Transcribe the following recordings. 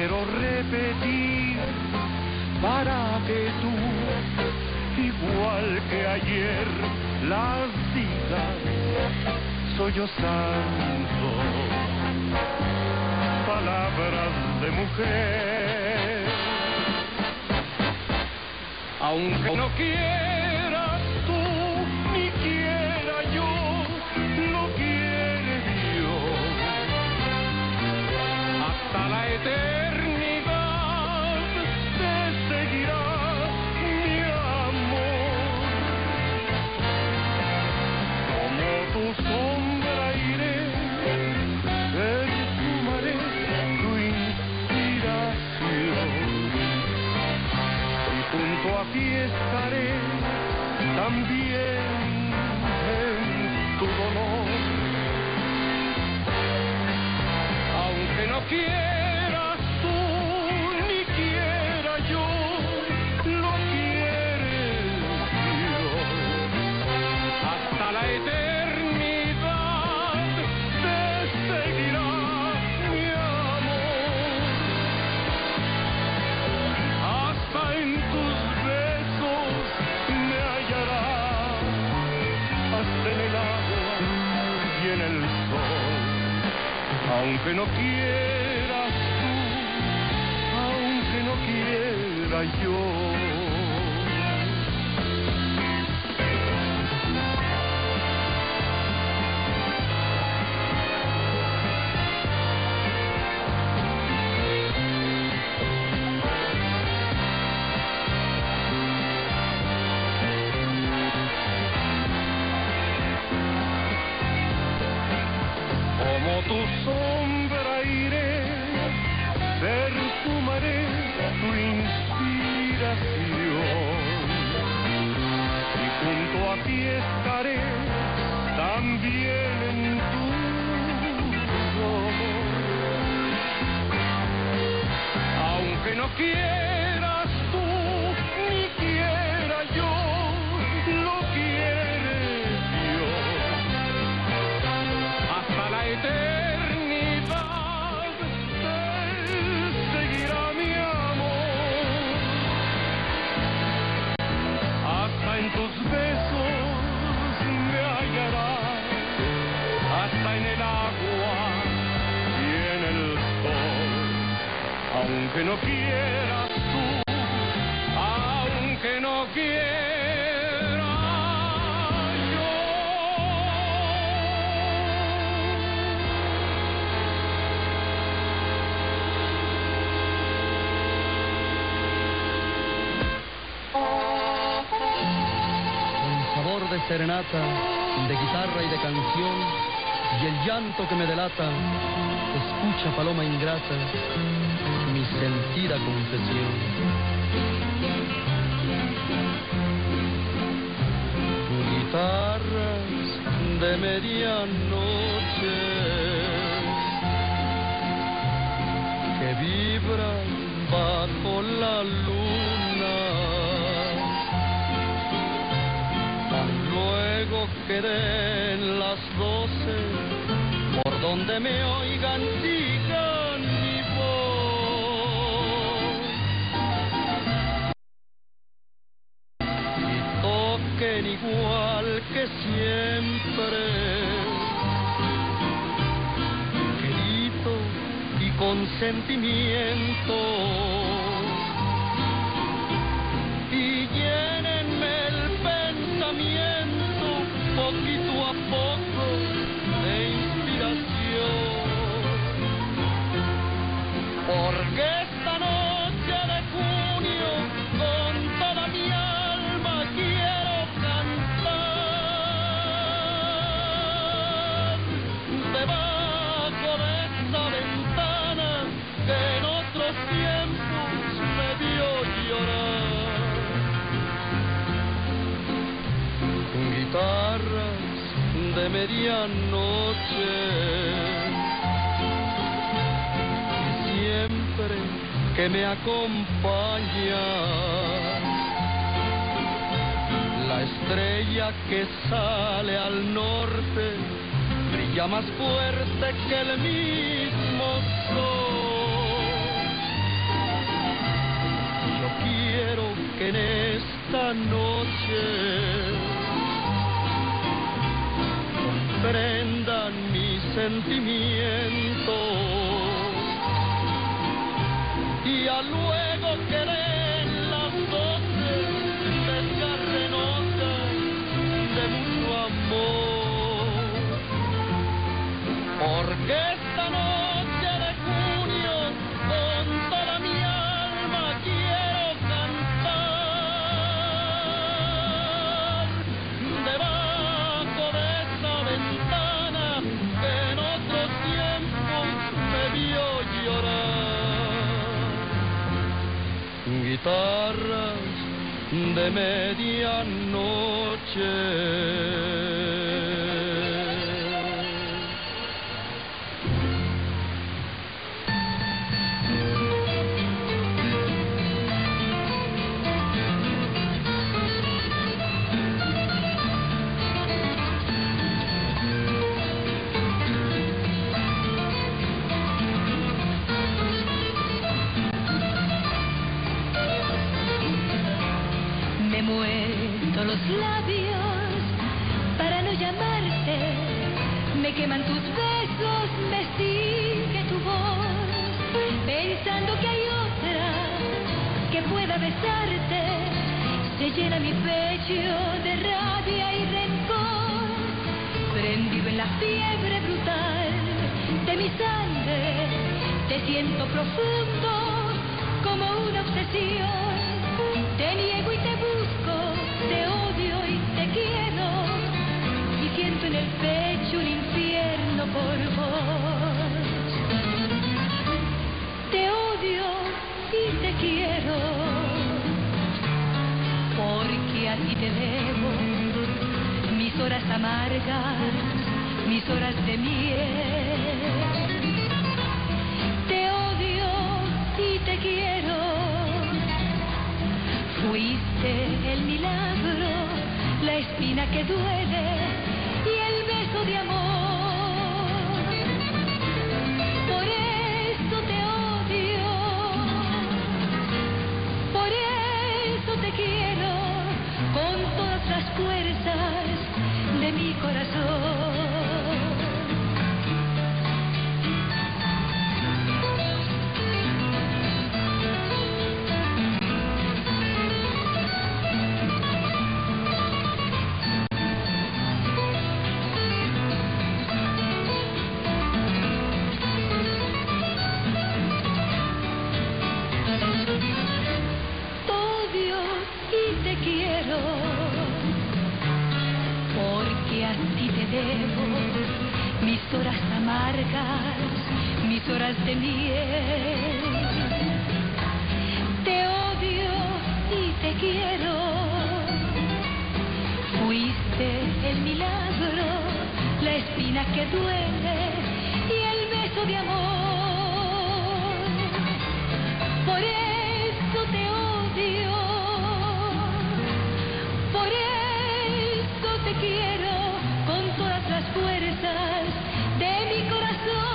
quiero repetir para que tú, igual que ayer, las digas, soy yo santo. Palabras de mujer, aunque no quieras tú ni quiera yo, lo quiere Dios hasta la eternidad te seguirá mi amor. Como tu sombra iré, perfumaré tu inspiración y junto a ti estaré también en tu dolor. Aunque no quieras tú ni quiera yo, lo quiere Dios hasta la eternidad te seguirá mi amor. Hasta en tus besos me hallarás, hasta en el agua y en el sol. Aunque no quieras tú, aunque no quiera yo. Como tu sombra iré, perfumaré tu inspiración y junto a ti estaré también en tu dolor. Aunque no quieras tú ni quiera yo, lo quiere Dios hasta la eternidad te seguirá mi amor. Hasta en tus besos me hallarás, hasta en el agua y en el sol. Aunque no quieras tú, aunque no quiera yo. De serenata, de guitarra y de canción, y el llanto que me delata, escucha, paloma ingrata, mi sentida confesión. Guitarras de medianoche que vibran bajo la luna, luego que den las 12, por donde me oigan digan mi voz y toquen igual que siempre, querido y con sentimiento, y llénenme el pensamiento poquito a poco de inspiración, porque esta noche de junio con toda mi alma quiero cantar debajo de esta ventana que en otros tiempos me vio llorar. Guitarras de medianoche y siempre que me acompaña la estrella que sale al norte brilla más fuerte que el mismo sol. que en esta noche comprendan mis sentimientos y a luego querer las voces desgarrenosas de mucho amor, porque esta noche de junio con toda mi alma quiero cantar debajo de esa ventana que en otros tiempos me vio llorar. Guitarras de medianoche. Me muerdo los labios para no llamarte, me queman tus besos, me sigue tu voz, pensando que hay otra que pueda besarte, se llena mi pecho de rabia y rencor, prendido en la fiebre brutal de mi sangre, te siento profundo como una obsesión. Te niego y te busco, te odio y te quiero, y siento en el pecho un infierno por vos. Te odio y te quiero, porque a ti te debo mis horas amargas, mis horas de miel. Te odio y te quiero. Fuiste el milagro, la espina que duele y el beso de amor. Por eso te odio, por eso te quiero, con todas las fuerzas de mi corazón. Porque a ti te debo mis horas amargas, mis horas de miel. Te odio y te quiero. Fuiste el milagro, la espina que duele y el beso de amor. Por eso te odio. Por eso te quiero con todas las fuerzas de mi corazón.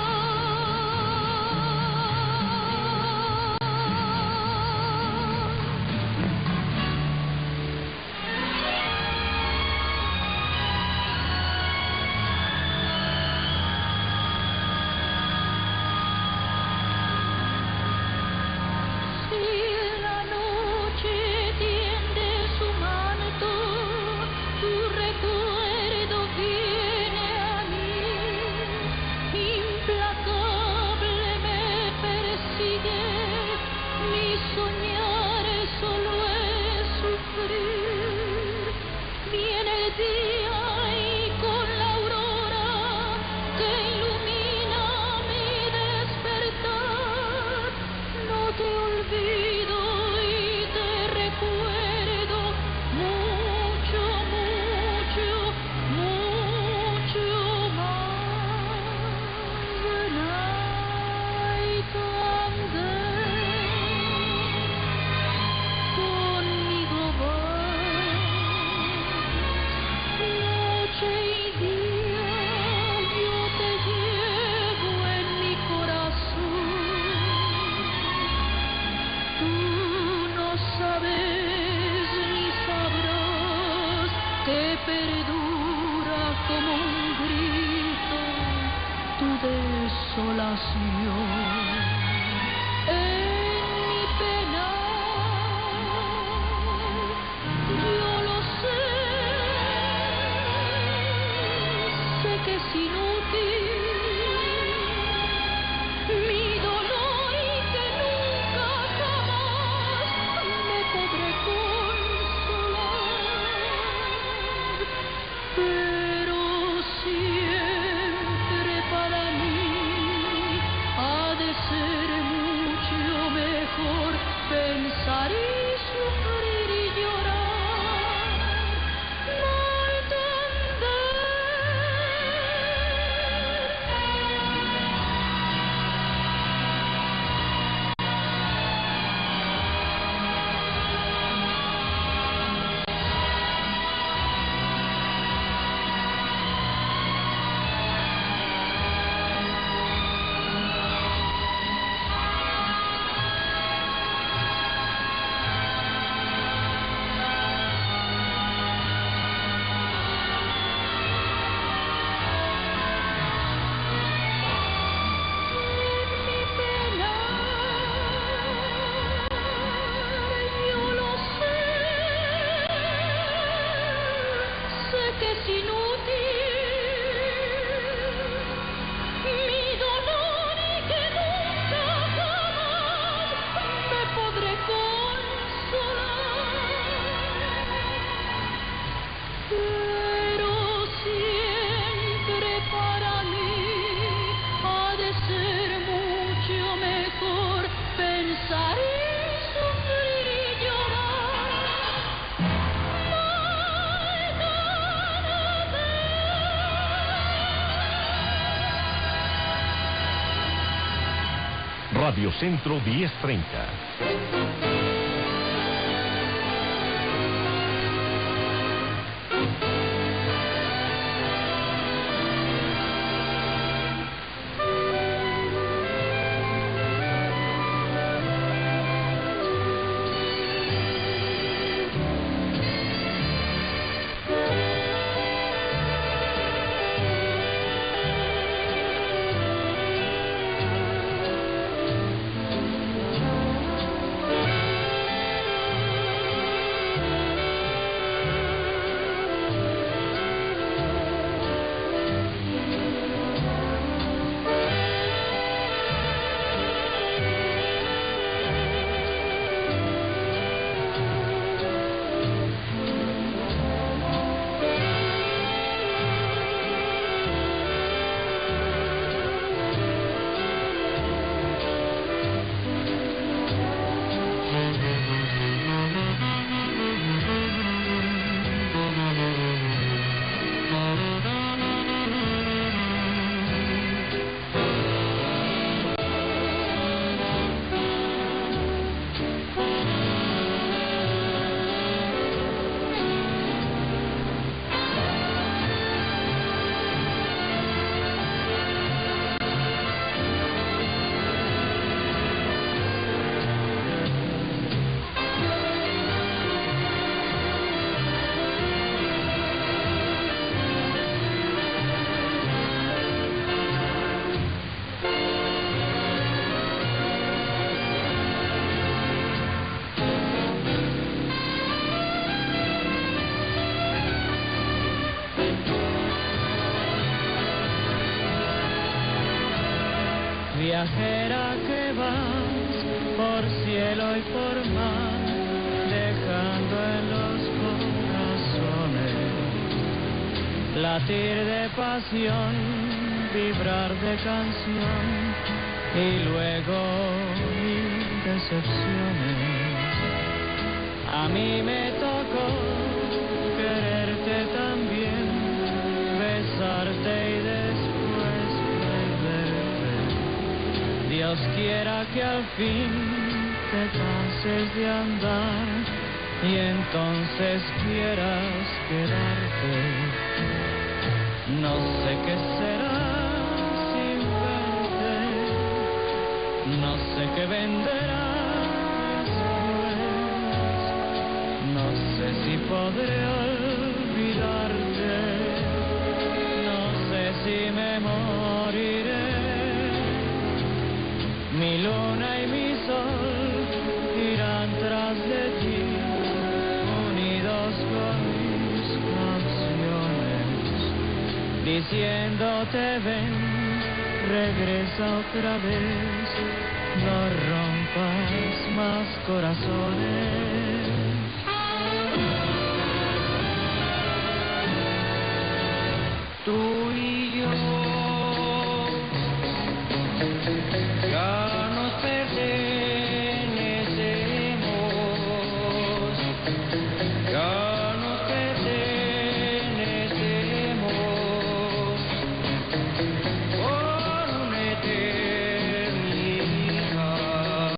perdura como un grito tu desolación. En mi pena yo lo sé que es inútil mi dolor y que nunca jamás me podré consolar, pero siempre para mí ha de ser mucho mejor pensar y sufrir y llorar, no entender. Radio Centro 1030. Viajera que vas por cielo y por mar, dejando en los corazones latir de pasión, vibrar de canción y luego mil decepciones. A mí me tocó quererte también, besarte y después perderte. Dios quiera que al fin te canses de andar y entonces quieras quedarte. No sé qué será sin verte, no sé qué vendrá después, no sé si podré olvidarte. me moriré. Mi luna y mi sol irán tras de ti, unidos con mis canciones, diciéndote ven, regresa otra vez, no rompas más corazones. Tú y yo ya nos pertenecemos, ya nos pertenecemos por una eternidad.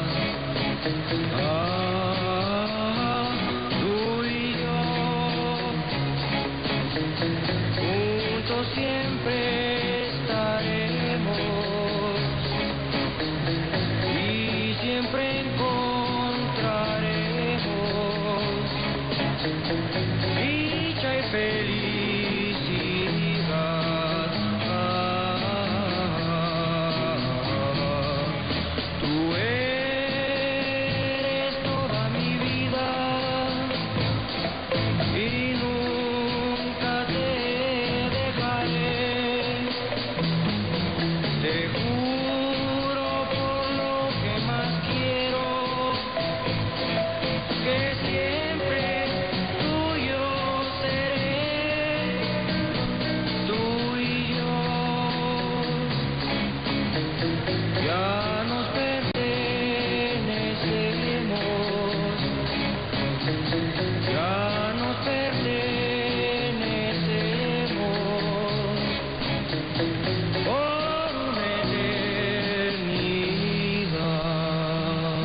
Tú y yo juntos siempre estaremos y siempre encontraremos dicha y felicidad. Tú eres toda mi vida y nunca te dejaré. Te juro por lo que más quiero que siempre tuyo seré. Tú y yo ya nos pertenecemos, ya nos pertenecemos por una eternidad.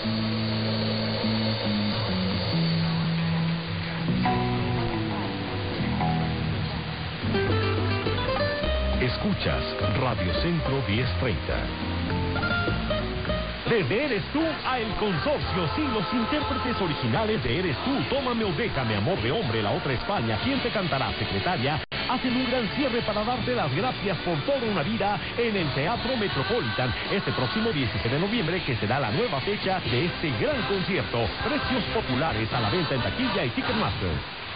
Escuchas Radio Centro 1030. Desde Eres Tú a El Consorcio, sí, los intérpretes originales de Eres Tú, Tómame o Déjame, Amor de Hombre, La Otra España, ¿Quién te cantará, Secretaria?, hacen un gran cierre para darte las gracias por toda una vida en el Teatro Metropolitan este próximo 17 de noviembre, que será la nueva fecha de este gran concierto. Precios populares a la venta en taquilla y Ticketmaster.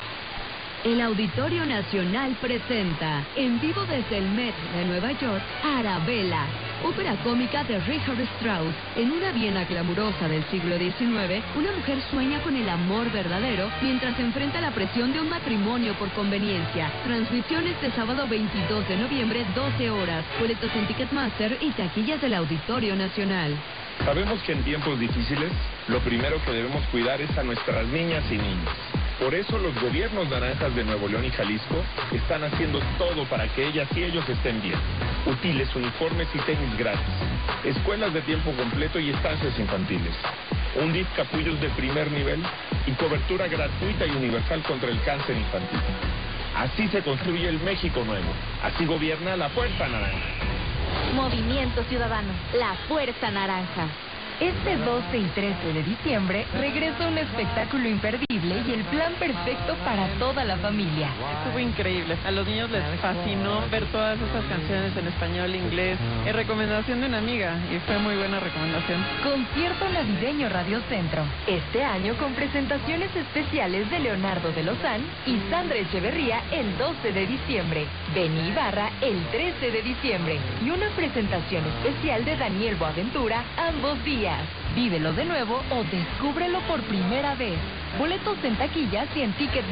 El Auditorio Nacional presenta, en vivo desde el Met de Nueva York, Arabella, ópera cómica de Richard Strauss. En una Viena glamurosa del siglo XIX, una mujer sueña con el amor verdadero mientras se enfrenta a la presión de un matrimonio por conveniencia. Transmisión este sábado 22 de noviembre, 12 horas. Boletos en Ticketmaster y taquillas del Auditorio Nacional. Sabemos que en tiempos difíciles, lo primero que debemos cuidar es a nuestras niñas y niños. Por eso los gobiernos naranjas de Nuevo León y Jalisco están haciendo todo para que ellas y ellos estén bien. Útiles, uniformes y tenis gratis. Escuelas de tiempo completo y estancias infantiles. Un DIF capullos de primer nivel y cobertura gratuita y universal contra el cáncer infantil. Así se construye el México nuevo. Así gobierna la Fuerza Naranja. Movimiento Ciudadano, la Fuerza Naranja. Este 12 y 13 de diciembre regresa un espectáculo imperdible y el plan perfecto para toda la familia. Estuvo increíble. A los niños les fascinó ver todas esas canciones en español, inglés. Es recomendación de una amiga y fue muy buena recomendación. Concierto navideño Radio Centro. Este año con presentaciones especiales de Leonardo de Lozán y Sandra Echeverría el 12 de diciembre. Beni Ibarra el 13 de diciembre. Y una presentación especial de Daniel Boaventura ambos días. Vívelo de nuevo o descúbrelo por primera vez. Boletos en taquillas y en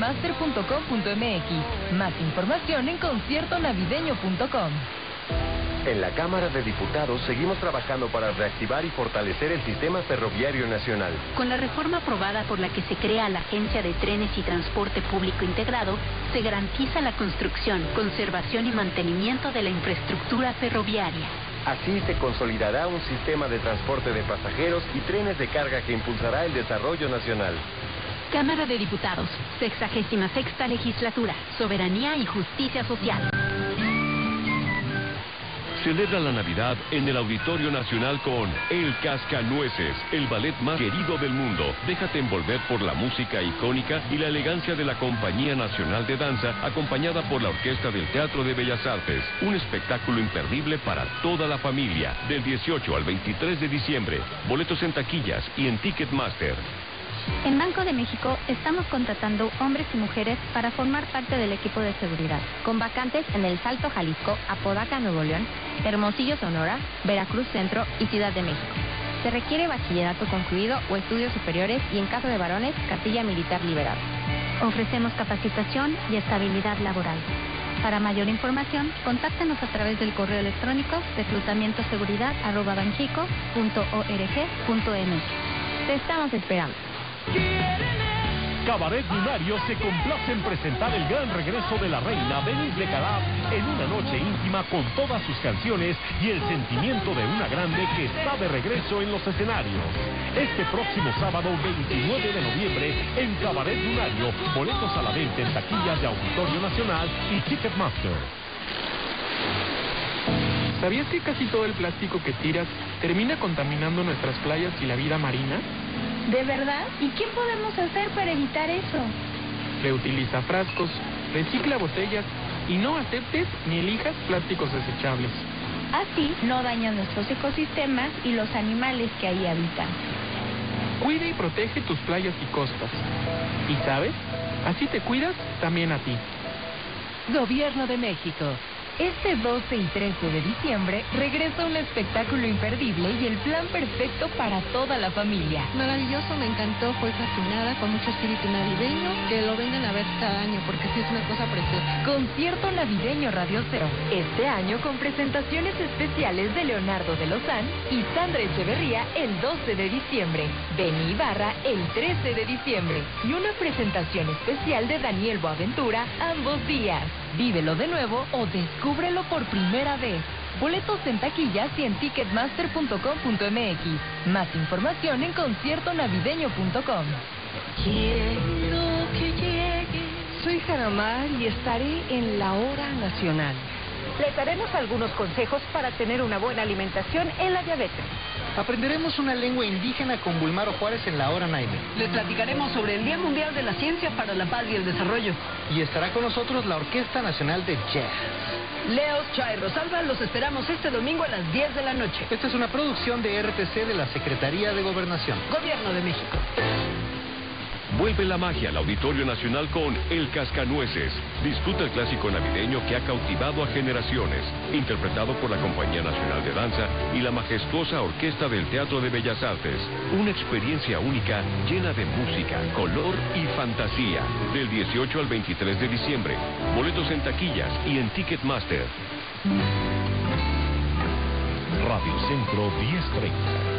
ticketmaster.com.mx. Más información en conciertonavideño.com. En la Cámara de Diputados seguimos trabajando para reactivar y fortalecer el sistema ferroviario nacional. Con la reforma aprobada por la que se crea la Agencia de Trenes y Transporte Público Integrado, se garantiza la construcción, conservación y mantenimiento de la infraestructura ferroviaria. Así se consolidará un sistema de transporte de pasajeros y trenes de carga que impulsará el desarrollo nacional. Cámara de Diputados, 66ª Legislatura, Soberanía y Justicia Social. Celebra la Navidad en el Auditorio Nacional con El Cascanueces, el ballet más querido del mundo. Déjate envolver por la música icónica y la elegancia de la Compañía Nacional de Danza, acompañada por la Orquesta del Teatro de Bellas Artes. Un espectáculo imperdible para toda la familia, del 18 al 23 de diciembre. Boletos en taquillas y en Ticketmaster. En Banco de México estamos contratando hombres y mujeres para formar parte del equipo de seguridad, con vacantes en El Salto, Jalisco, Apodaca, Nuevo León, Hermosillo, Sonora, Veracruz Centro y Ciudad de México. Se requiere bachillerato concluido o estudios superiores y, en caso de varones, cartilla militar liberada. Ofrecemos capacitación y estabilidad laboral. Para mayor información, contáctanos a través del correo electrónico reclutamientoseguridad@banxico.org.mx. Te estamos esperando. Cabaret Lunario se complace en presentar el gran regreso de la reina Denise de Calaf en una noche íntima con todas sus canciones y el sentimiento de una grande que está de regreso en los escenarios. Este próximo sábado 29 de noviembre en Cabaret Lunario, boletos a la venta en taquillas de Auditorio Nacional y Ticketmaster. ¿Sabías que casi todo el plástico que tiras termina contaminando nuestras playas y la vida marina? ¿De verdad? ¿Y qué podemos hacer para evitar eso? Reutiliza frascos, recicla botellas y no aceptes ni elijas plásticos desechables. Así no dañan nuestros ecosistemas y los animales que ahí habitan. Cuida y protege tus playas y costas. ¿Y sabes? Así te cuidas también a ti. Gobierno de México. Este 12 y 13 de diciembre regresa un espectáculo imperdible y el plan perfecto para toda la familia. Maravilloso, me encantó, fue fascinada, con mucho espíritu navideño, que lo vengan a ver cada año porque sí es una cosa preciosa. Concierto navideño Radio Cero. Este año con presentaciones especiales de Leonardo de Lozán y Sandra Echeverría el 12 de diciembre, Benny Ibarra el 13 de diciembre y una presentación especial de Daniel Boaventura ambos días. Vívelo de nuevo o descúbrelo por primera vez. Boletos en taquillas y en ticketmaster.com.mx. Más información en conciertonavideño.com. Quiero que llegue. Soy Jaramar y estaré en la Hora Nacional. Les daremos algunos consejos para tener una buena alimentación en la diabetes. Aprenderemos una lengua indígena con Bulmaro Juárez en la Hora Naime. Les platicaremos sobre el Día Mundial de la Ciencia para la Paz y el Desarrollo. Y estará con nosotros la Orquesta Nacional de Jazz. Leos, Cha y Rosalba los esperamos este domingo a las 10 de la noche. Esta es una producción de RTC de la Secretaría de Gobernación. Gobierno de México. Vuelve la magia al Auditorio Nacional con El Cascanueces. Disfruta el clásico navideño que ha cautivado a generaciones. Interpretado por la Compañía Nacional de Danza y la majestuosa Orquesta del Teatro de Bellas Artes. Una experiencia única llena de música, color y fantasía. Del 18 al 23 de diciembre. Boletos en taquillas y en Ticketmaster. Radio Centro 1030.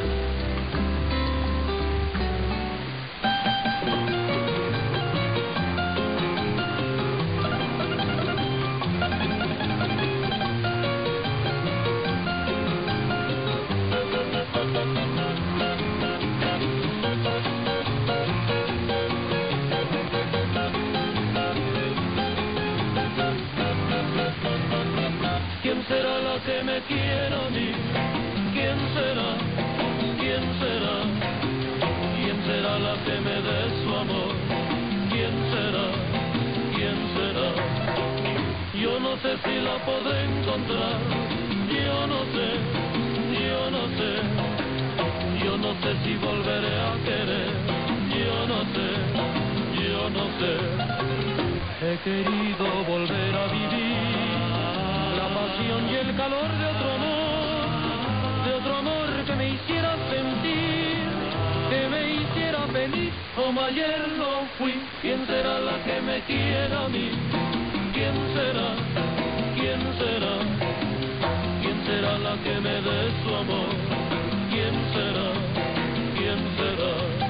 ¿Quién será la que me quiera a mí? ¿Quién será? ¿Quién será? ¿Quién será la que me dé su amor? ¿Quién será? ¿Quién será? Yo no sé si la podré encontrar. Yo no sé, yo no sé. Yo no sé si volveré a querer. Yo no sé, yo no sé. He querido volver a vivir la pasión y el calor de otro amor que me hiciera sentir, que me hiciera feliz como ayer lo fui. ¿Quién será la que me quiera a mí? ¿Quién será? ¿Quién será? ¿Quién será la que me dé su amor? ¿Quién será? ¿Quién será?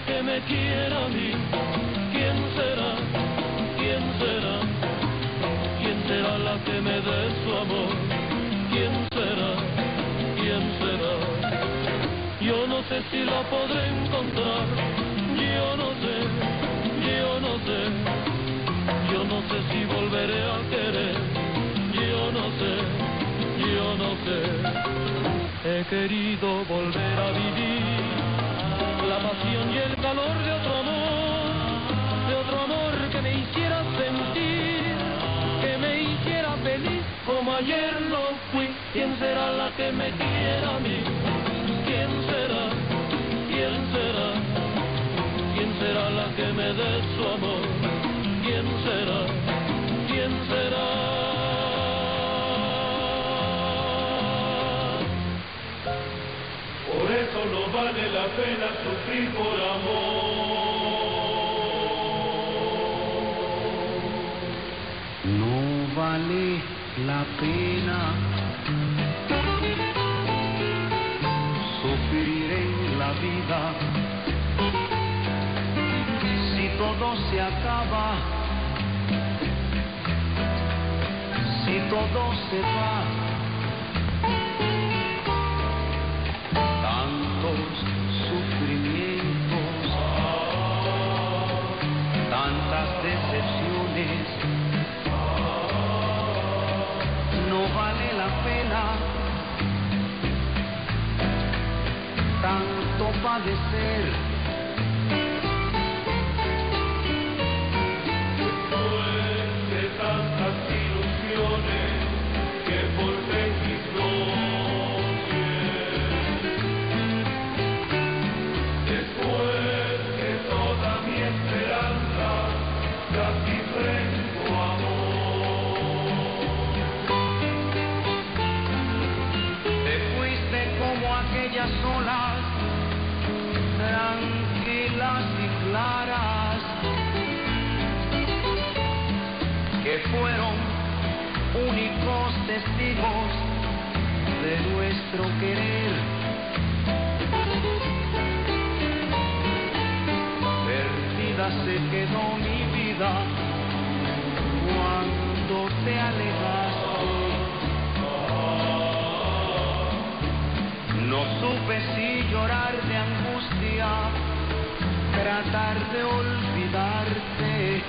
que me quiera a mí? ¿Quién será? ¿Quién será? ¿Quién será la que me dé su amor? ¿Quién será? ¿Quién será? Yo no sé si la podré encontrar, yo no sé, yo no sé, yo no sé si volveré a querer, yo no sé, yo no sé. He querido volver a vivir la pasión y el calor de otro amor que me hiciera sentir, que me hiciera feliz como ayer lo fui. ¿Quién será la que me quiera a mí? ¿Quién será? ¿Quién será? ¿Quién será la que me dé su amor? ¿Quién será? ¿Quién será? Por eso no vale la pena sufrir por amor. No vale la pena sufrir en la vida. Si todo se acaba, si todo se va, tantos sufrimientos, tantas decepciones, no vale la pena tanto padecer. Después de tantas ilusiones que forjé en mis noches, después que toda mi esperanza casi fue en tu amor, te fuiste como aquellas olas tranquilas y claras que fueron únicos testigos de nuestro querer. Perdida se quedó mi vida cuando te alejaste. No supe si llorar de angustia, tratar de olvidarte.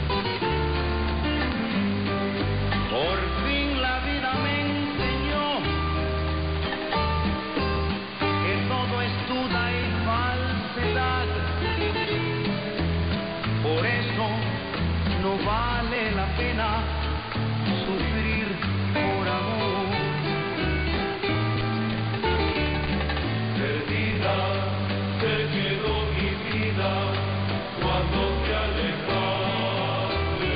Por fin la vida me enseñó que todo es duda y falsedad. Por eso no vale la pena sufrir por amor. perdida se quedó mi vida cuando te alejaste.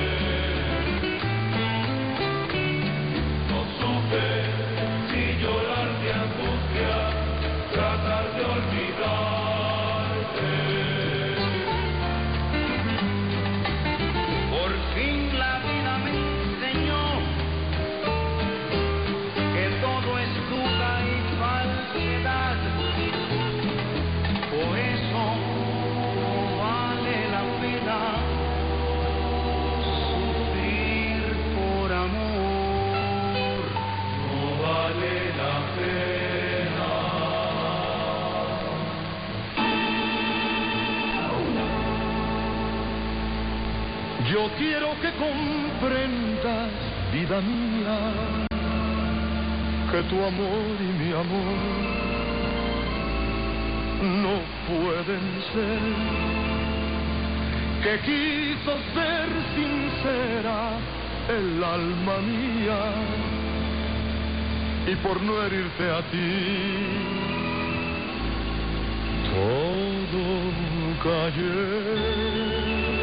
No supe si llorar de angustia, tratar de olvidarte. Por fin la vida me enseñó que todo es duda y falsedad. Por eso no vale la pena sufrir por amor. No vale la pena. Yo quiero que comprendas, vida mía, que tu amor y mi amor no pueden ser, que quiso ser sincera el alma mía y por no herirte a ti todo callé.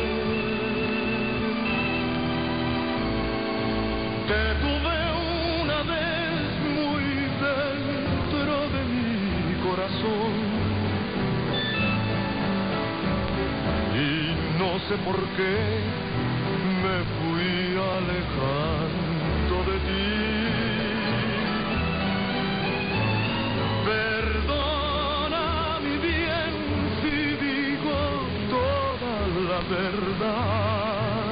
Te tuve una vez muy dentro de mi corazón y no sé por qué me fui alejando de ti. Perdona mi bien si digo verdad.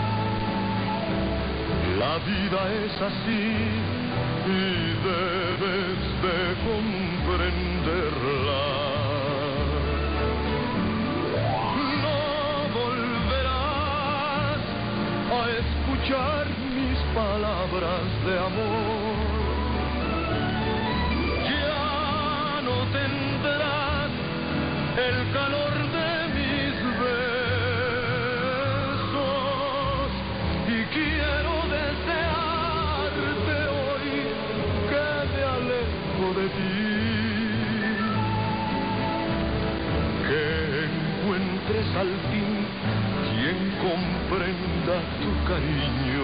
La vida es así y debes de comprenderla. No volverás a escuchar mis palabras de amor. Ya no tendrás el calor de mis besos y quiero desearte hoy que me alejo de ti, que encuentres al fin quien comprenda tu cariño.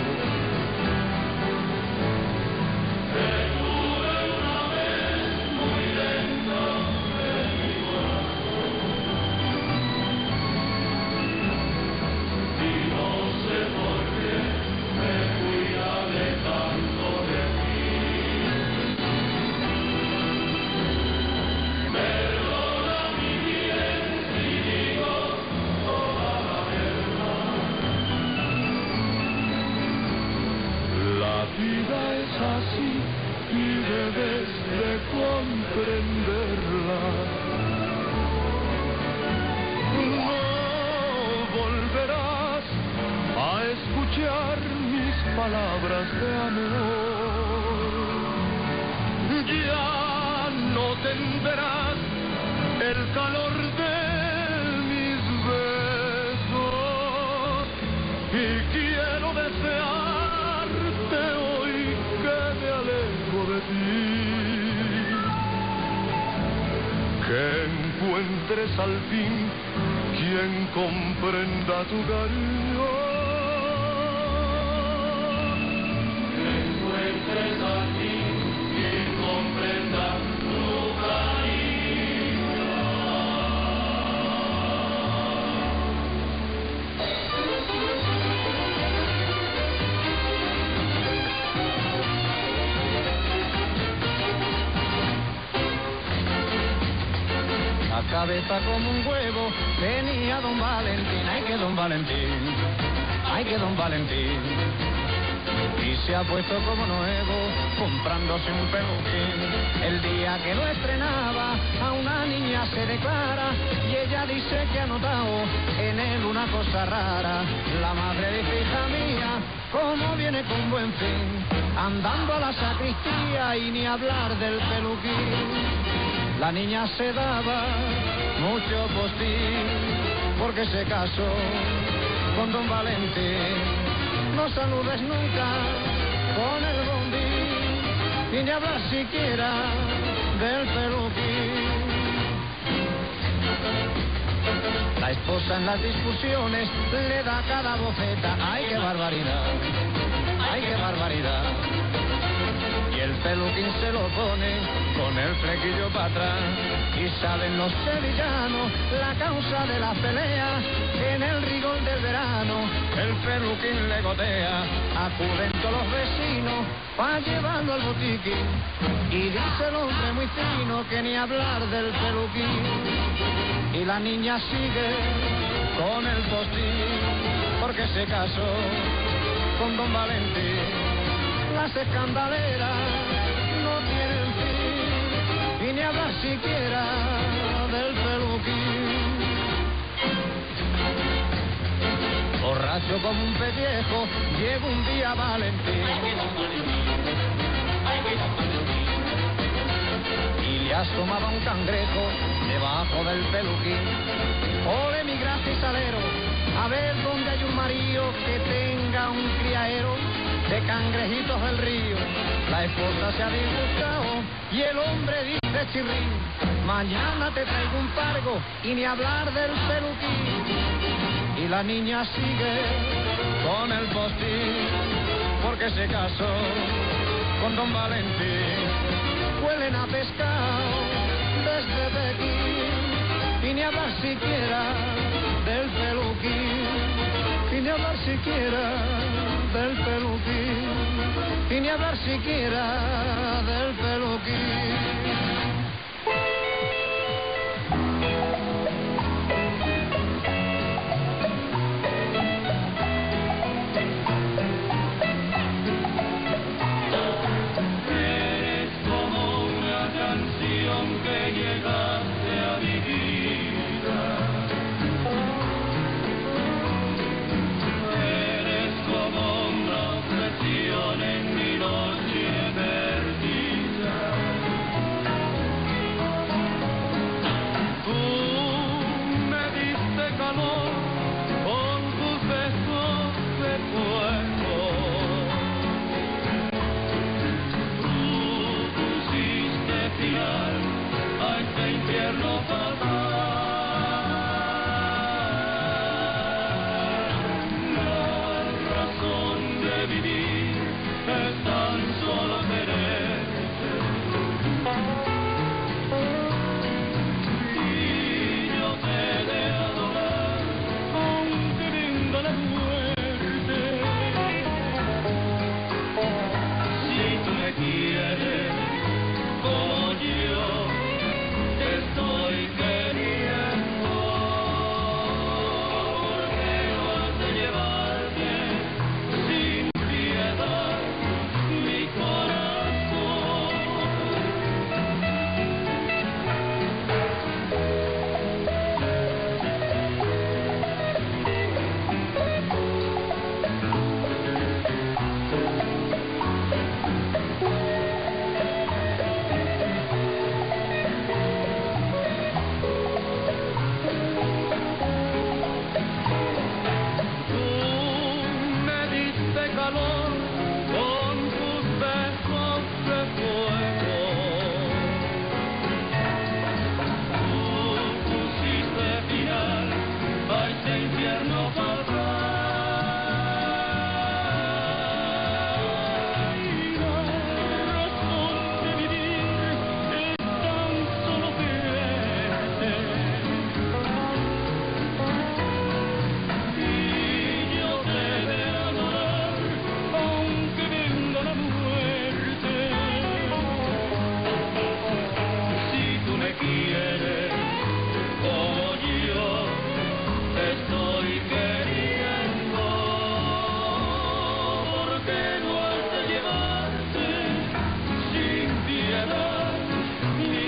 Así y debes de comprenderla. No volverás a escuchar mis palabras de amor. Ya no tendrás el calor de mis besos y quiero desearte hoy que me alejo de ti, que encuentres al fin quien comprenda tu cariño, que encuentres al fin quien comprenda tu La cabeza como un huevo tenía don Valentín, ay que don Valentín, ay que don Valentín. Y se ha puesto como nuevo comprándose un peluquín. El día que lo estrenaba a una niña se declara y ella dice que ha notado en él una cosa rara. La madre dice, hija mía, cómo viene con buen fin, andando a la sacristía y ni hablar del peluquín. La niña se daba mucho postín porque se casó con don Valentín. No saludes nunca con el bombín y ni hablar siquiera del peluquín. La esposa en las discusiones le da cada bofeta. ¡Ay, qué barbaridad! ¡Ay, qué barbaridad! Y el peluquín se lo pone con el flequillo para atrás. Y saben los sevillanos la causa de la pelea, que en el rigor del verano el peluquín le gotea. Acuden todos los vecinos para llevarlo al botiquín y dice el hombre muy fino que ni hablar del peluquín. Y la niña sigue con el postín porque se casó con don Valentín. Las escandaleras no tienen fin y ni hablar siquiera del peluquín. Borracho como un pez viejo llega un día Valentín y le asomaba un cangrejo debajo del peluquín. Ole mi gracia y salero, a ver dónde hay un marido que tenga un criadero de cangrejitos del río. La esposa se ha disgustado y el hombre dice chirrín, mañana te traigo un pargo y ni hablar del peluquín. Y la niña sigue con el postín porque se casó con don Valentín. Huelen a pescado desde Pekín y ni hablar siquiera del peluquín. Y ni hablar siquiera del peluquín, y ni hablar siquiera del peluquín. llegaste a mi vida. Eres como una obsesión en mi noche perdida. Tú me diste calor con tus besos de fuego. Tú pusiste final a este infierno fatal. La razón de vivir es tan solo quererte. Y yo te de adorar, aunque venga la muerte. Si tú me quieres como yo te estoy queriendo, porque no has de llevarte sin piedad mi corazón. Tú me diste calor con tus besos de fuego. Tú pusiste final a este infierno fatal. Y la razón de vivir es tan solo quererte. Y yo te de adorar, aunque venga la muerte. Si tú me quieres como yo te estoy queriendo, porque no has de llevarte sin piedad mi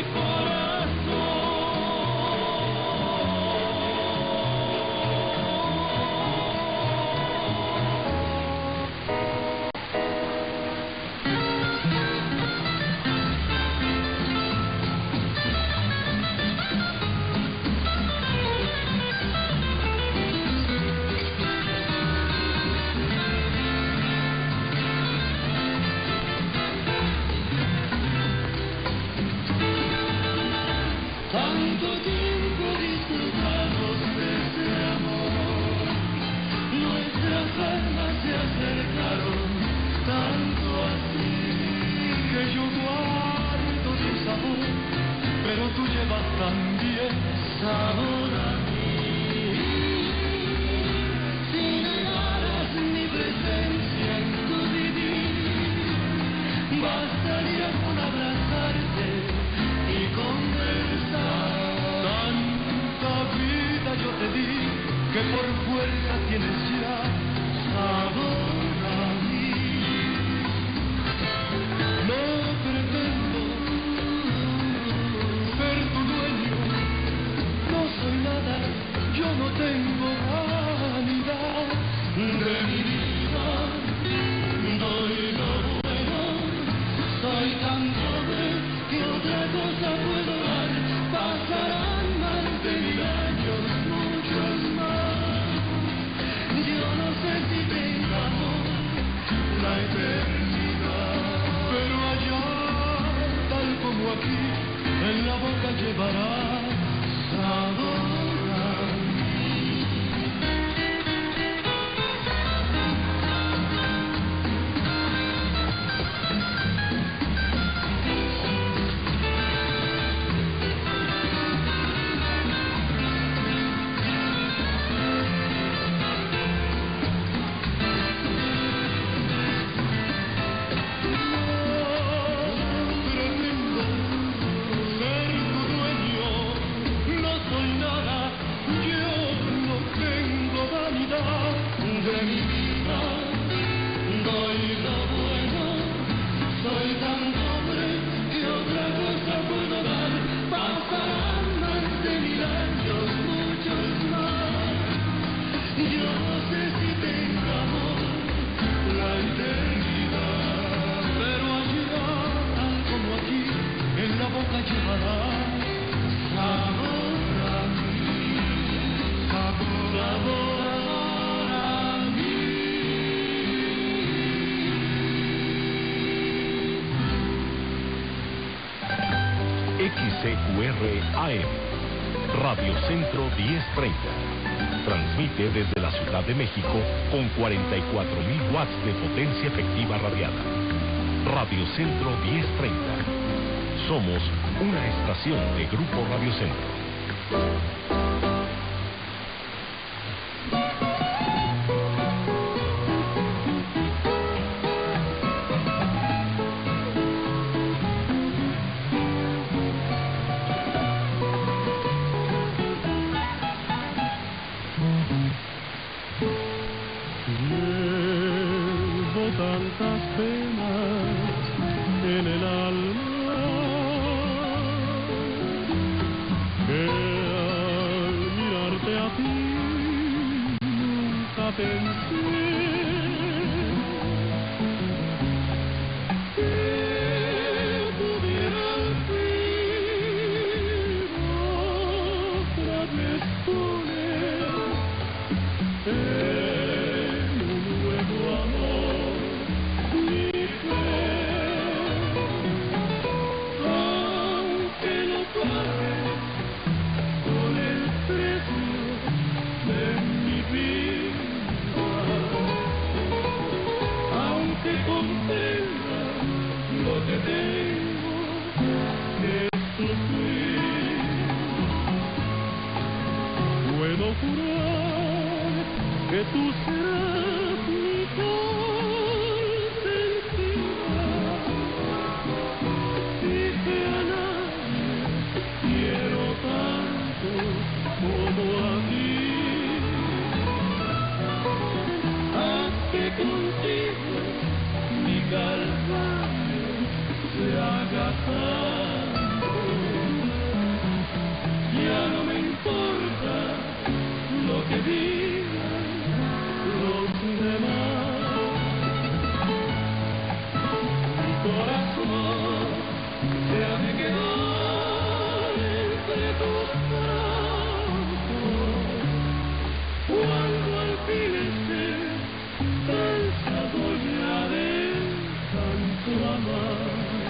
Tanto tiempo disfrutamos de ese amor, nuestras almas se acercaron tanto así que yo guardo tu sabor, pero tú llevas también sabor a mí. Si negaras mi presencia en tu vivir, bastaría con abrazarte y conversar. Tanta vida yo te di que por fuerza tienes ya sabor a mí. No pretendo ser tu dueño, no soy nada, yo no tengo vanidad de mi vida. Doy lo bueno, soy tan pobre que otra cosa puedo dar. Pasarán más de 1000 años, muchos más. Yo no sé si tengamos la eternidad, pero allá, tal como aquí, en la boca llevarás sabor a mí. llevará sabor a mí, sabor a mí. XCQR AM, Radio Centro 1030. Transmite desde la Ciudad de México con 44.000 watts de potencia efectiva radiada. Radio Centro 1030. Somos una estación de Grupo Radio Centro. Tantas penas en el alma que al mirarte a ti nunca pensé que pudiera ser otra vez poner en un nuevo amor. Con el precio de mi vida, aunque comprenda lo que tengo que sufrir, puedo jurar que tú serás mi consentida y que a nadie quiero tanto como a ti. Haz que contigo mi calvario se haga santo. Ya no me importa lo que digan los demás. Mi corazón se ha de quedar entre tus brazos cuando al fin esté cansado ya de tanto amar.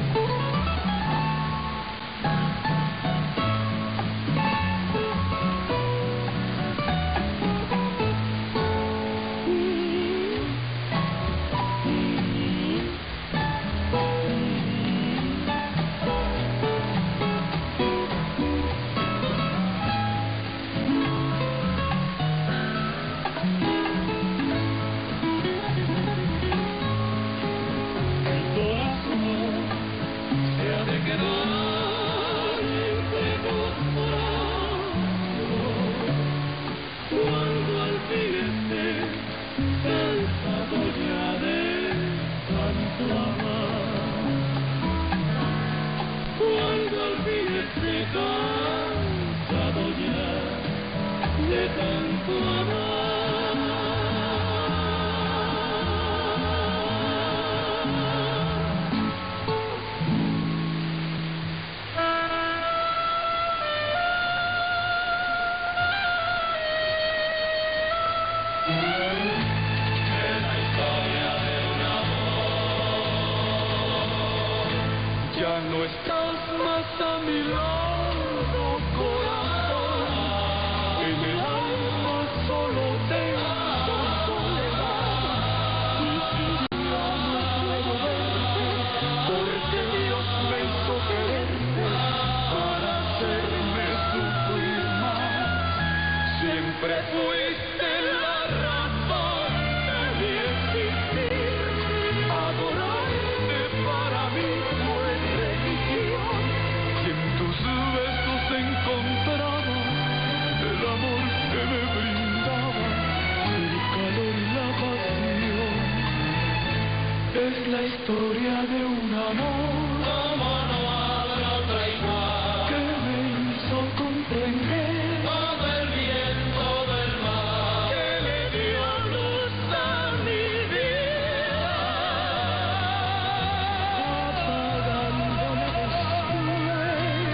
Ya no estás más a mi lado, corazón. En el alma solo tengo soledad. Y si ya no puedo verte, porque Dios me hizo quererte para hacerme sufrir más. Siempre fuiste la razón de mi existir. Adorarte para mí fue religión. Y en tus besos encontraba el amor que me brindaba, el calor y la pasión. Es la historia de un amor como no habrá otra igual, que me hizo comprender todo el bien, todo el mal, que le dio luz a mi vida, apagándome los sueños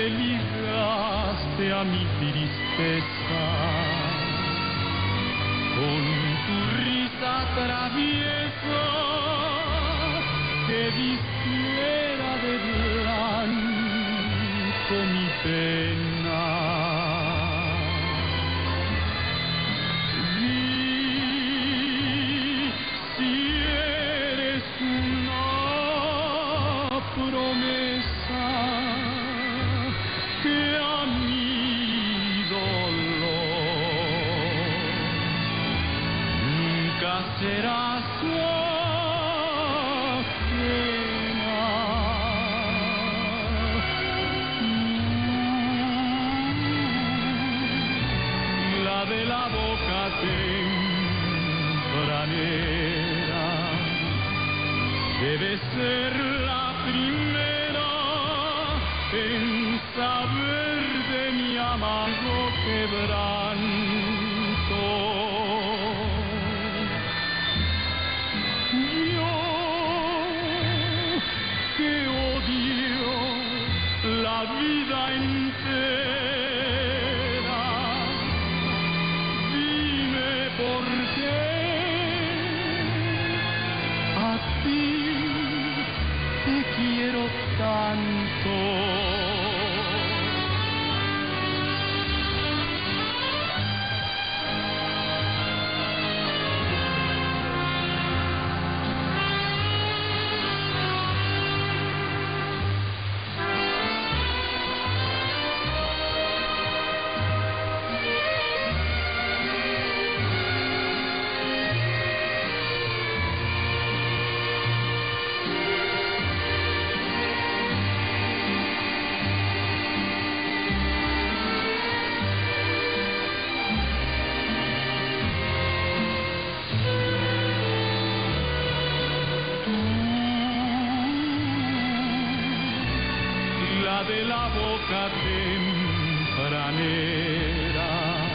te ligaste a mi tristeza con tu risa traviesa que vistiera de blanco mi pena. Si eres una promesa que a mi dolor nunca serás ajena. La de la boca tempranera debe ser la primera en saber de mi amargo quebranto. Yo que odio la vida entera, dime por qué a ti te quiero tanto. La de la boca tempranera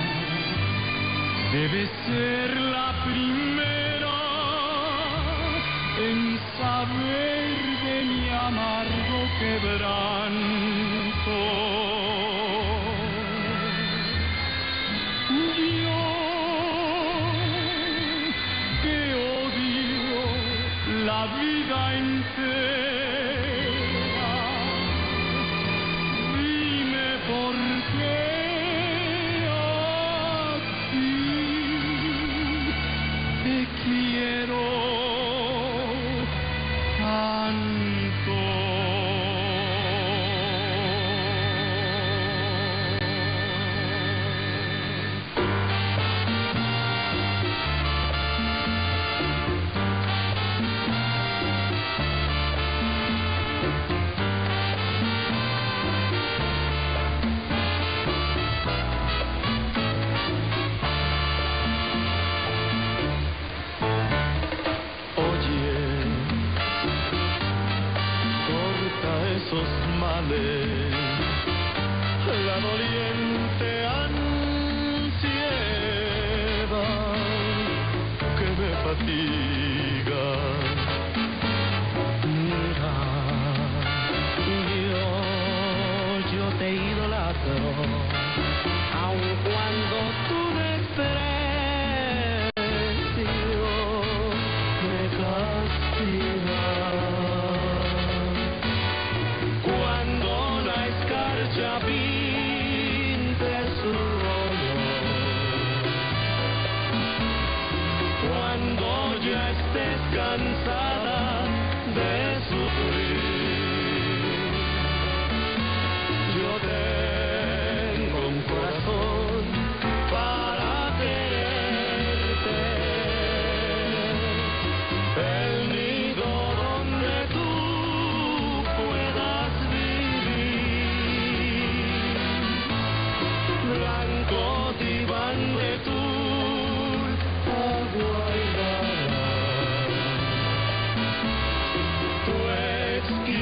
debe ser la primera en saber de mi amargo quebranto. Yo que odio la vida entera, dime por qué a ti te quiero tanto. Esos males, la doliente ansiedad que me fatiga. Mira, yo te idolatro, aun cuando tu desprecio me castiga. Ya pinte su rostro, cuando ya estés cansada de sufrir, yo tengo un corazón para quererte, el nido donde tú puedas blanco diván de tu agua y tu exquisita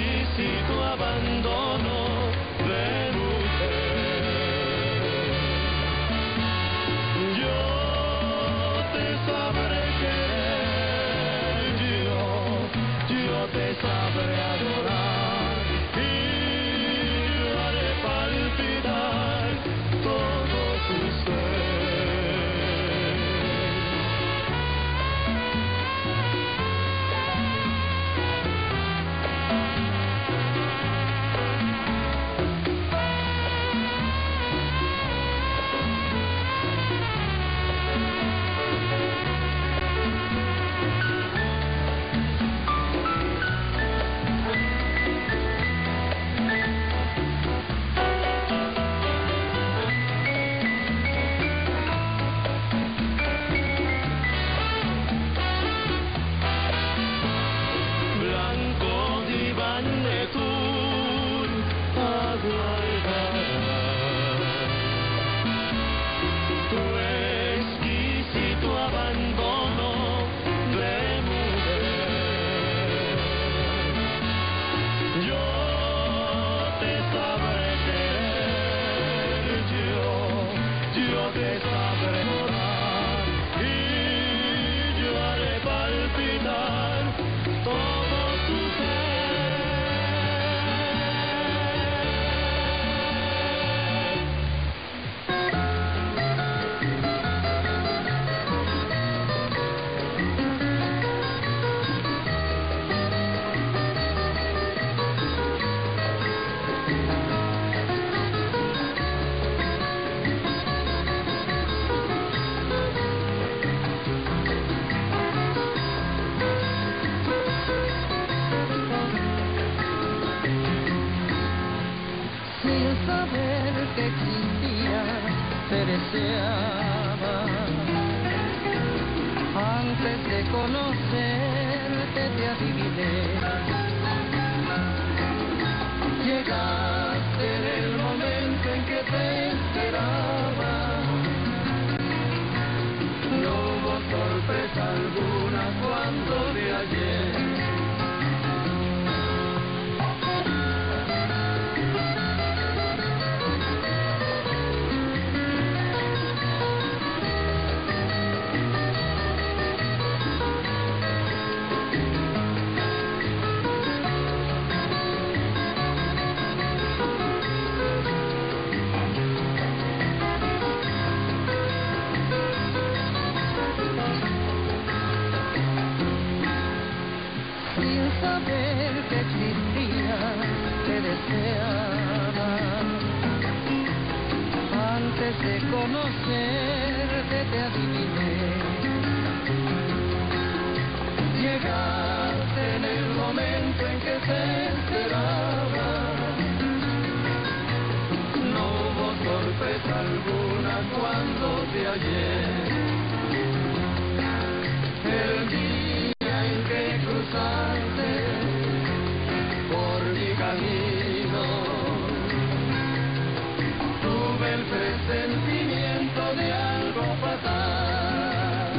deseaba. Antes de conocerte te adiviné. Llegaste en el momento en que te esperaba. No hubo sorpresa alguna cuando te hallé. Saber que existía, te deseaba. Antes de conocerte te adiviné. Llegaste en el momento en que te esperaba. No hubo sorpresa alguna cuando te hallé. El día en que cruzaste por mi camino, tuve el presentimiento de algo fatal.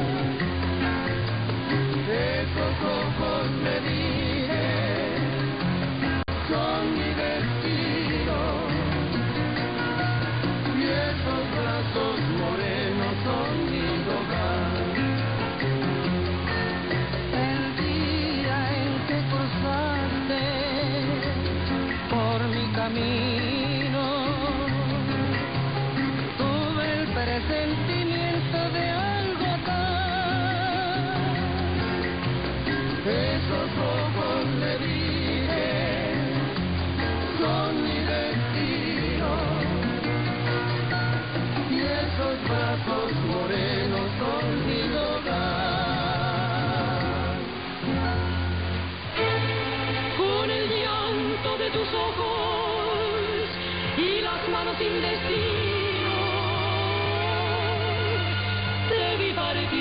Esos ojos me dije, son mi destino, y esos brazos morenos son mi hogar. Camino, tuve el presentimiento de algo tal. Esos ojos me dije, son mi destino, y esos brazos morenos son mi hogar. Con el llanto de tus ojos y las manos sin destino, te vi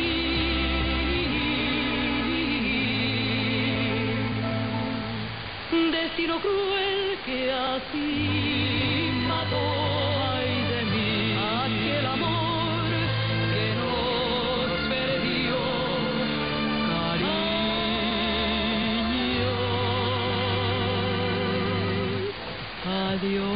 partir. Destino cruel que así mató, ay de mí, aquel amor que nos perdió, cariño. Adiós.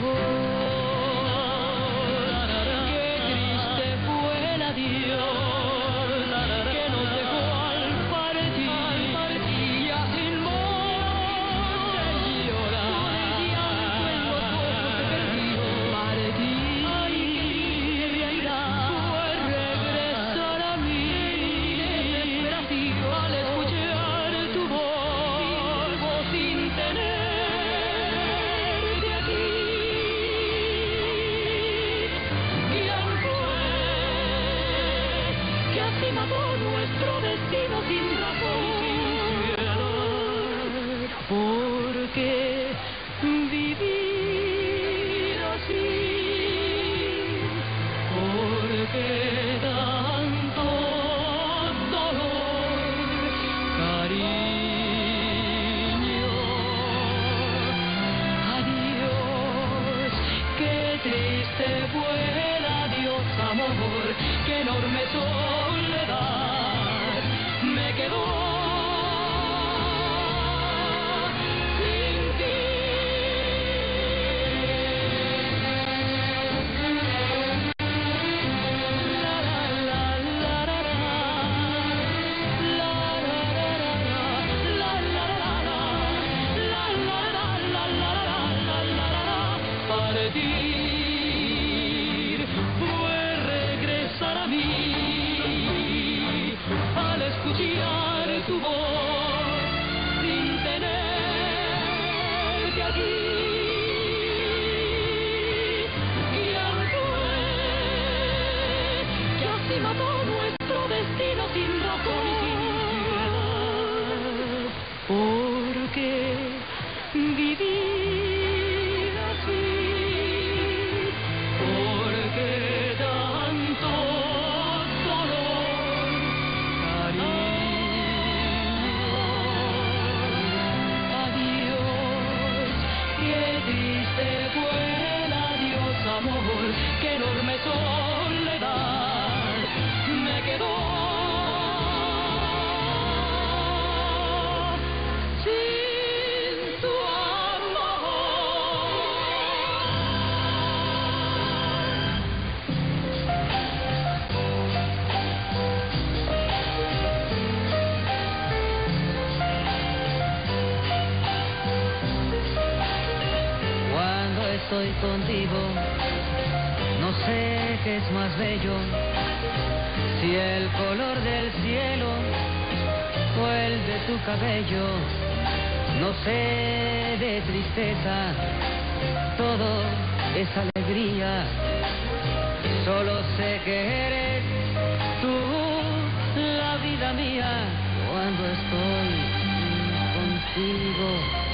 Porque vivir así, porque tanto dolor, cariño. Adiós, qué triste fue el adiós, amor, qué enorme soledad me quedó. Partir fue regresar a mí, al escuchar tu voz sin tenerte aquí. ¿Quién fue que así mató nuestro destino sin razón y sin piedad? Porque vivir así, porque tanto se fue el adiós, amor, qué enorme soledad me quedó. Estoy contigo, no sé qué es más bello, si el color del cielo o el de tu cabello. No sé de tristeza, todo es alegría, solo sé que eres tú la vida mía cuando estoy contigo.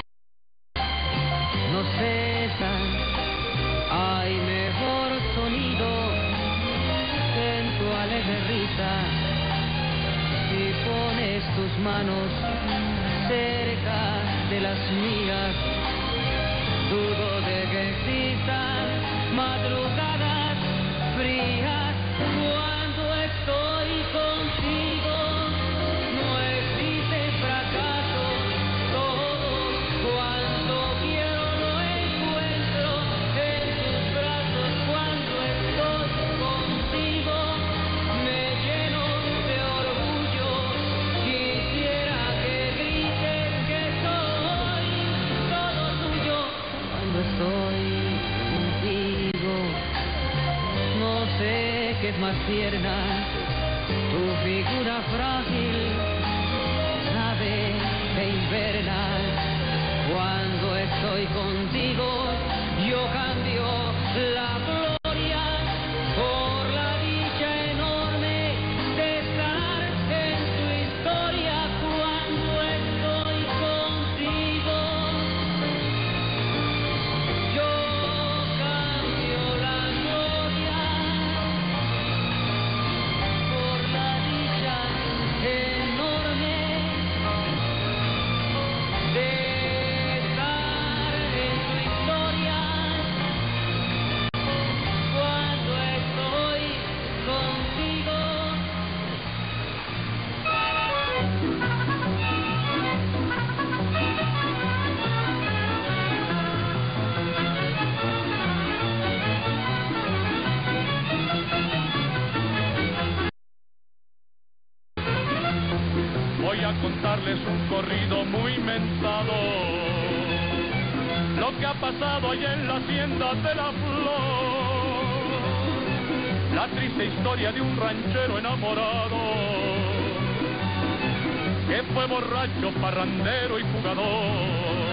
No cesa, hay mejor sonido en tu alegre risa. Si pones tus manos cerca de las mías, dudo de que existan madrugadas frías cuando estoy contigo. No existe fracaso, todo cuando quiero lo encuentro en tus brazos. Cuando estoy contigo me lleno de orgullo. Quisiera que grites que soy todo tuyo. Cuando estoy contigo no sé qué es más tierna, tu figura frágil, nave de invernal. Cuando estoy contigo yo cambio la gloria por la dicha enorme de estar en tu historia. Cuando estoy contigo yo cambio la gloria por la dicha enorme de estar en tu historia. Cuando estoy contigo. Voy a contarles un corrido muy mentado, lo que ha pasado allá en la hacienda de la Flor, la triste historia de un ranchero enamorado, que fue borracho, parrandero y jugador.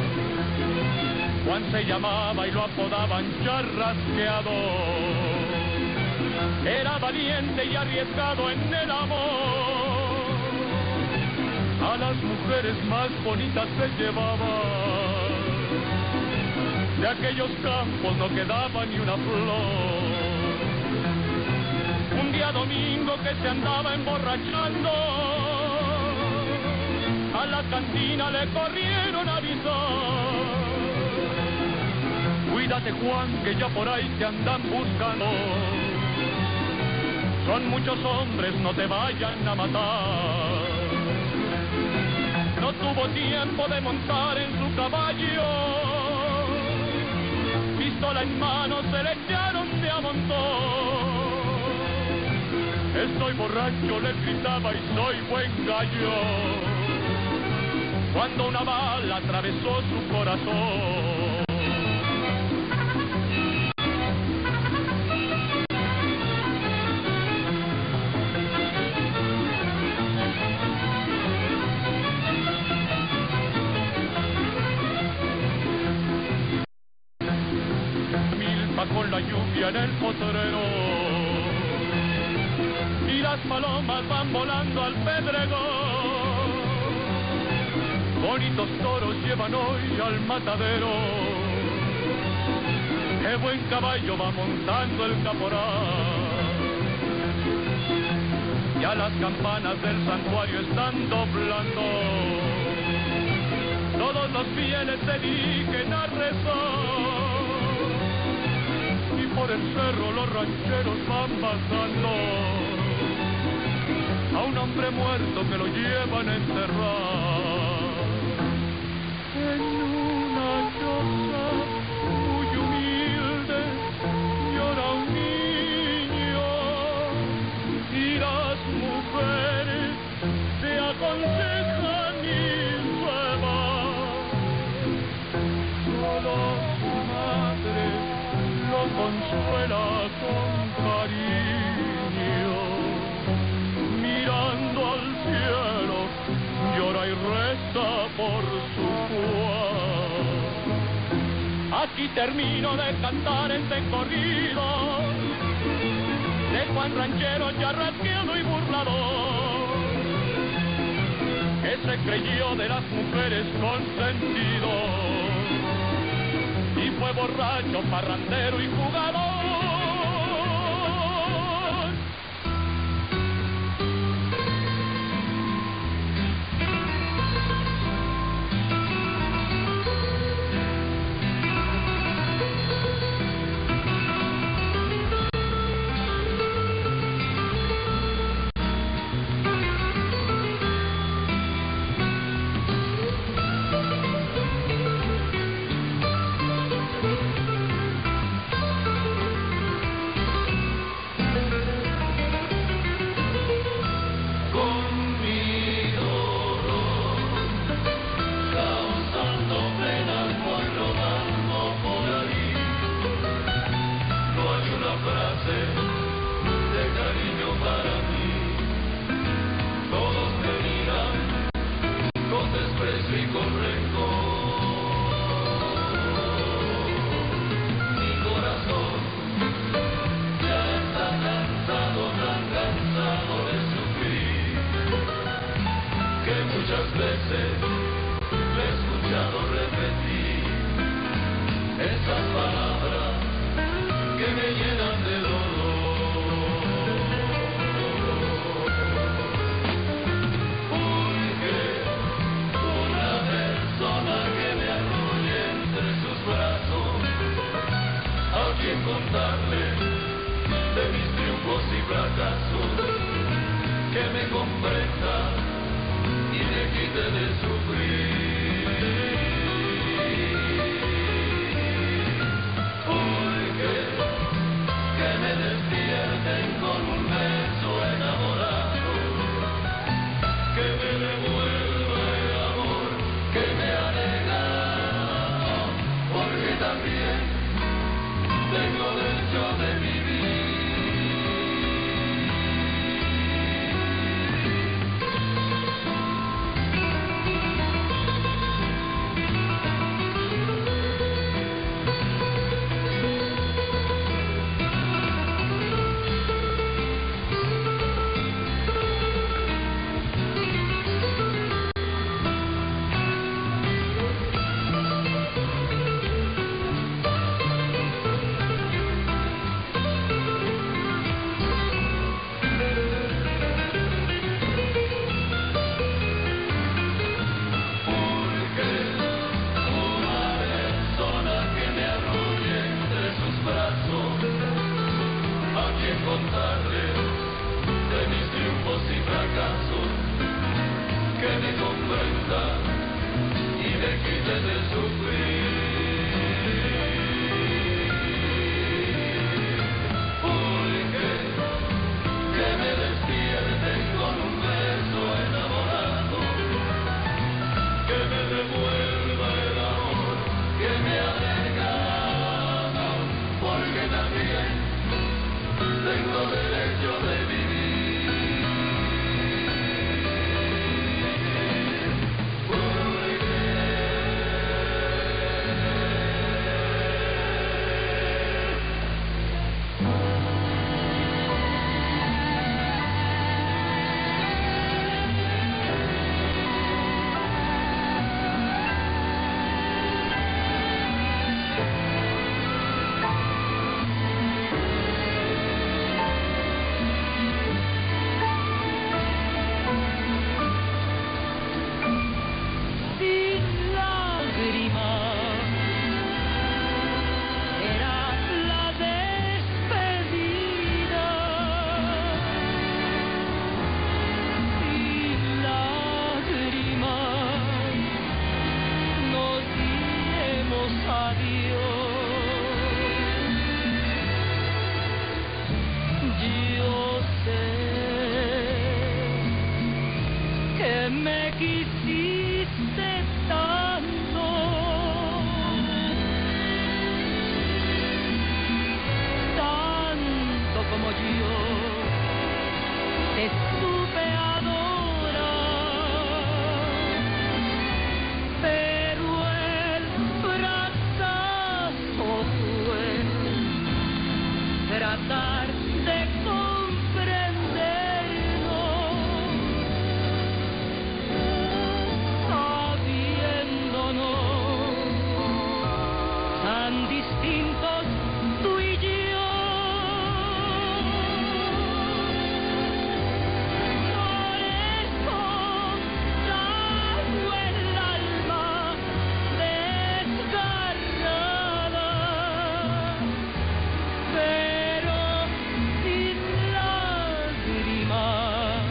Juan se llamaba y lo apodaban Charrasqueador. Era valiente y arriesgado en el amor, a las mujeres más bonitas se llevaba, de aquellos campos no quedaba ni una flor. Un día domingo que se andaba emborrachando, a la cantina le corrieron a avisar: cuídate, Juan, que ya por ahí te andan buscando, son muchos hombres, no te vayan a matar. No tuvo tiempo de montar en su caballo, pistola en mano se le echaron de a montón. Estoy borracho, le gritaba, y soy buen gallo, cuando una bala atravesó su corazón. Con la lluvia en el potrero y las palomas van volando al pedregón. Bonitos toros llevan hoy al matadero, qué buen caballo va montando el caporal. Ya las campanas del santuario están doblando, todos casas fieles se dirigen a rezar, y por el cerro los rancheros van pasando a un hombre muerto que lo llevan a enterrar. En una choza muy humilde llora un niño, y las mujeres se aconsejan y se van. Solo su madre lo consuela con cariño, mirando al cielo, llora y reza por su Juan. Aquí termino de cantar este corrido de Juan ranchero charrasqueado y burlador, que se creyó de las mujeres consentido y fue borracho, parrandero y jugador. quisiste tanto, tanto como yo te supe adorar, pero el fracaso fue tratar de comprendernos, sabiéndonos tan distintos tú y yo. Por eso traigo el alma desgarrada, pero sin lágrimas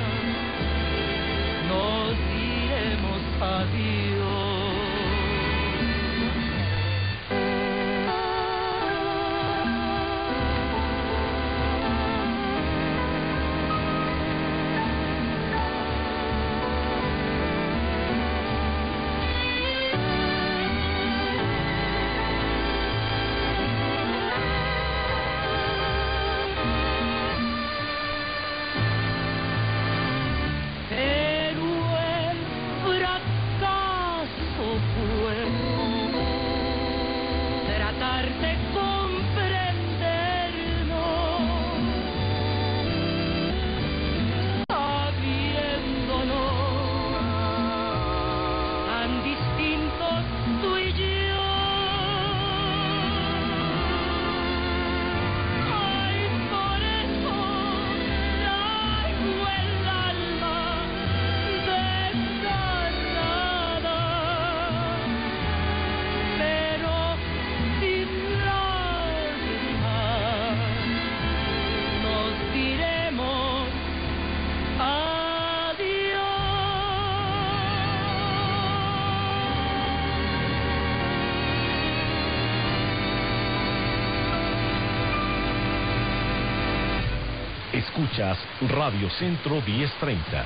nos diremos adiós. Pero el fracaso fue tratar de comprendernos, sabiéndonos tan distintos tú y yo. Ay, por eso traigo el alma desgarrada, pero sin lágrimas nos diremos adiós. Escuchas Radio Centro 1030.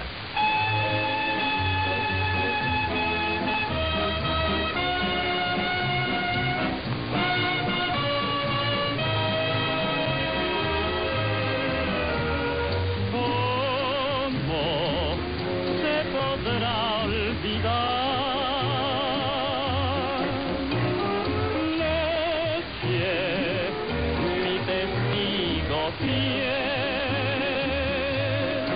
¿Cómo se podrá olvidar? Noche, mi testigo fiel,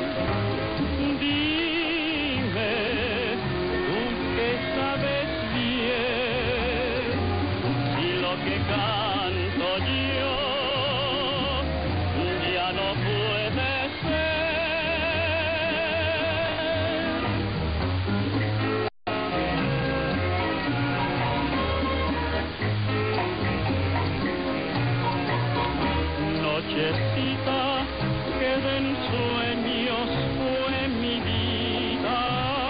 dime, tú que sabes bien, si lo que canto yo ya no puede ser. Nochecita que de ensueños fue mi vida,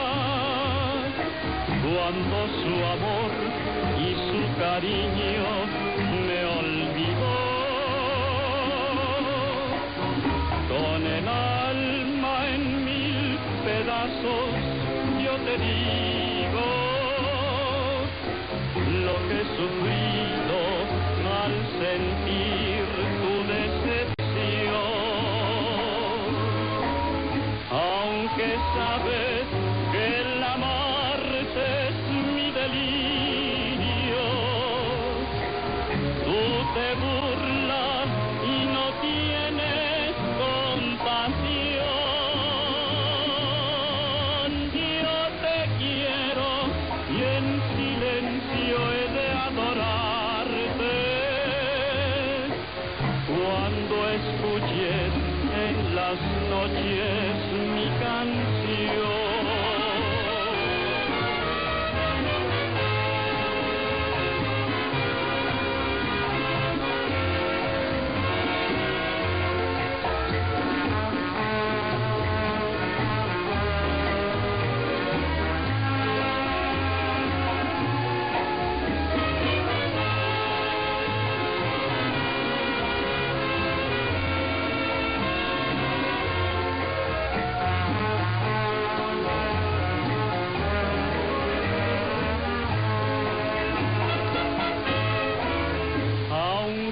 cuando su amor y su cariño me olvidó. Con el alma en mil pedazos yo te digo lo que he sufrido al sentir tu decepción. Aunque sabes que el amarte es mi delirio, tú te burlas y no tienes compasión. Yo te quiero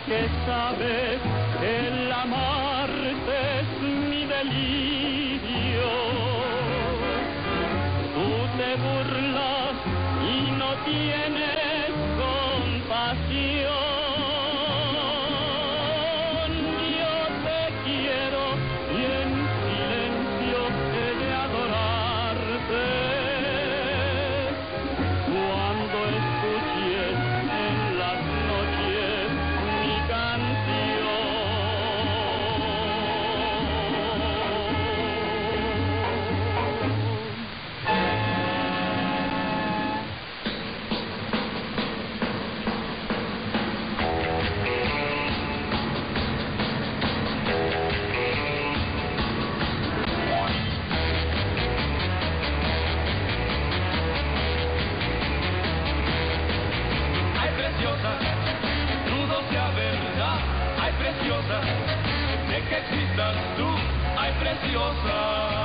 que sabes que el amarte es mi delirio. Tú te burlas y no tienes compasión. Yo te quiero y en silencio he de adorarte. Cuando escuches en las noches mi canción. Ay, preciosa, dudo sea verdad. Ay, preciosa, de que existas tú. Ay, preciosa.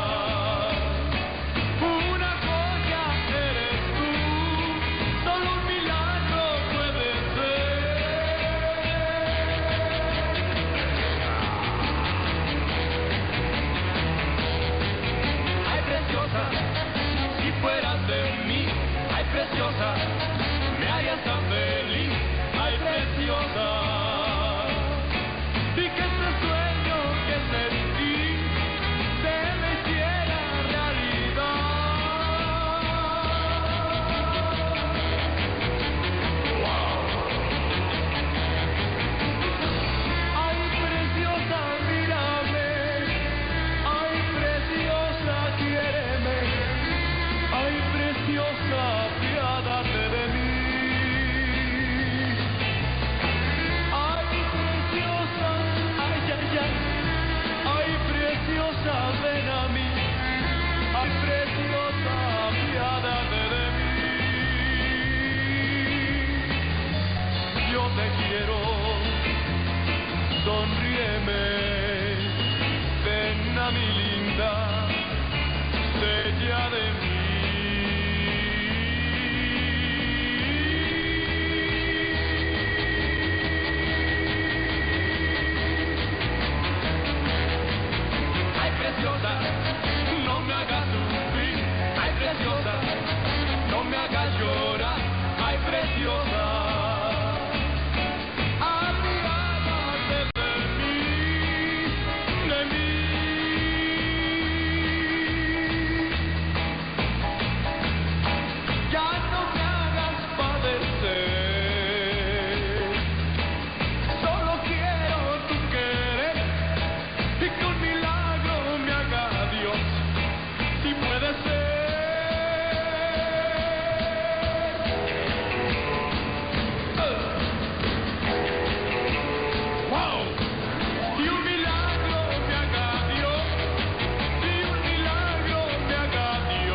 Una joya eres tú, solo un milagro puede ser. Ay, preciosa, si fueras de mí. Ay, preciosa, me harías tan feliz. Ay, preciosa, y que este sueño que sentí se me hiciera realidad. Ay, preciosa, mírame. Ay, preciosa, quiéreme. Ay, preciosa, piádate de mí. Ay, preciosa, ay, ay, ay. Ay, preciosa, ven a mí. Ay, preciosa, piádate de mí. Yo te quiero, sonríeme. Ven a mi linda, bella de mí. Ay, preciosa, no me hagas sufrir. Ay, preciosa, no me hagas llorar. Ay, preciosa, apiádate de mí, de mí. Ya no me hagas padecer. Solo quiero tu querer y que un milagro me haga Dios. Si puede ser. Wow. Y un milagro me haga Dios. Y un milagro me haga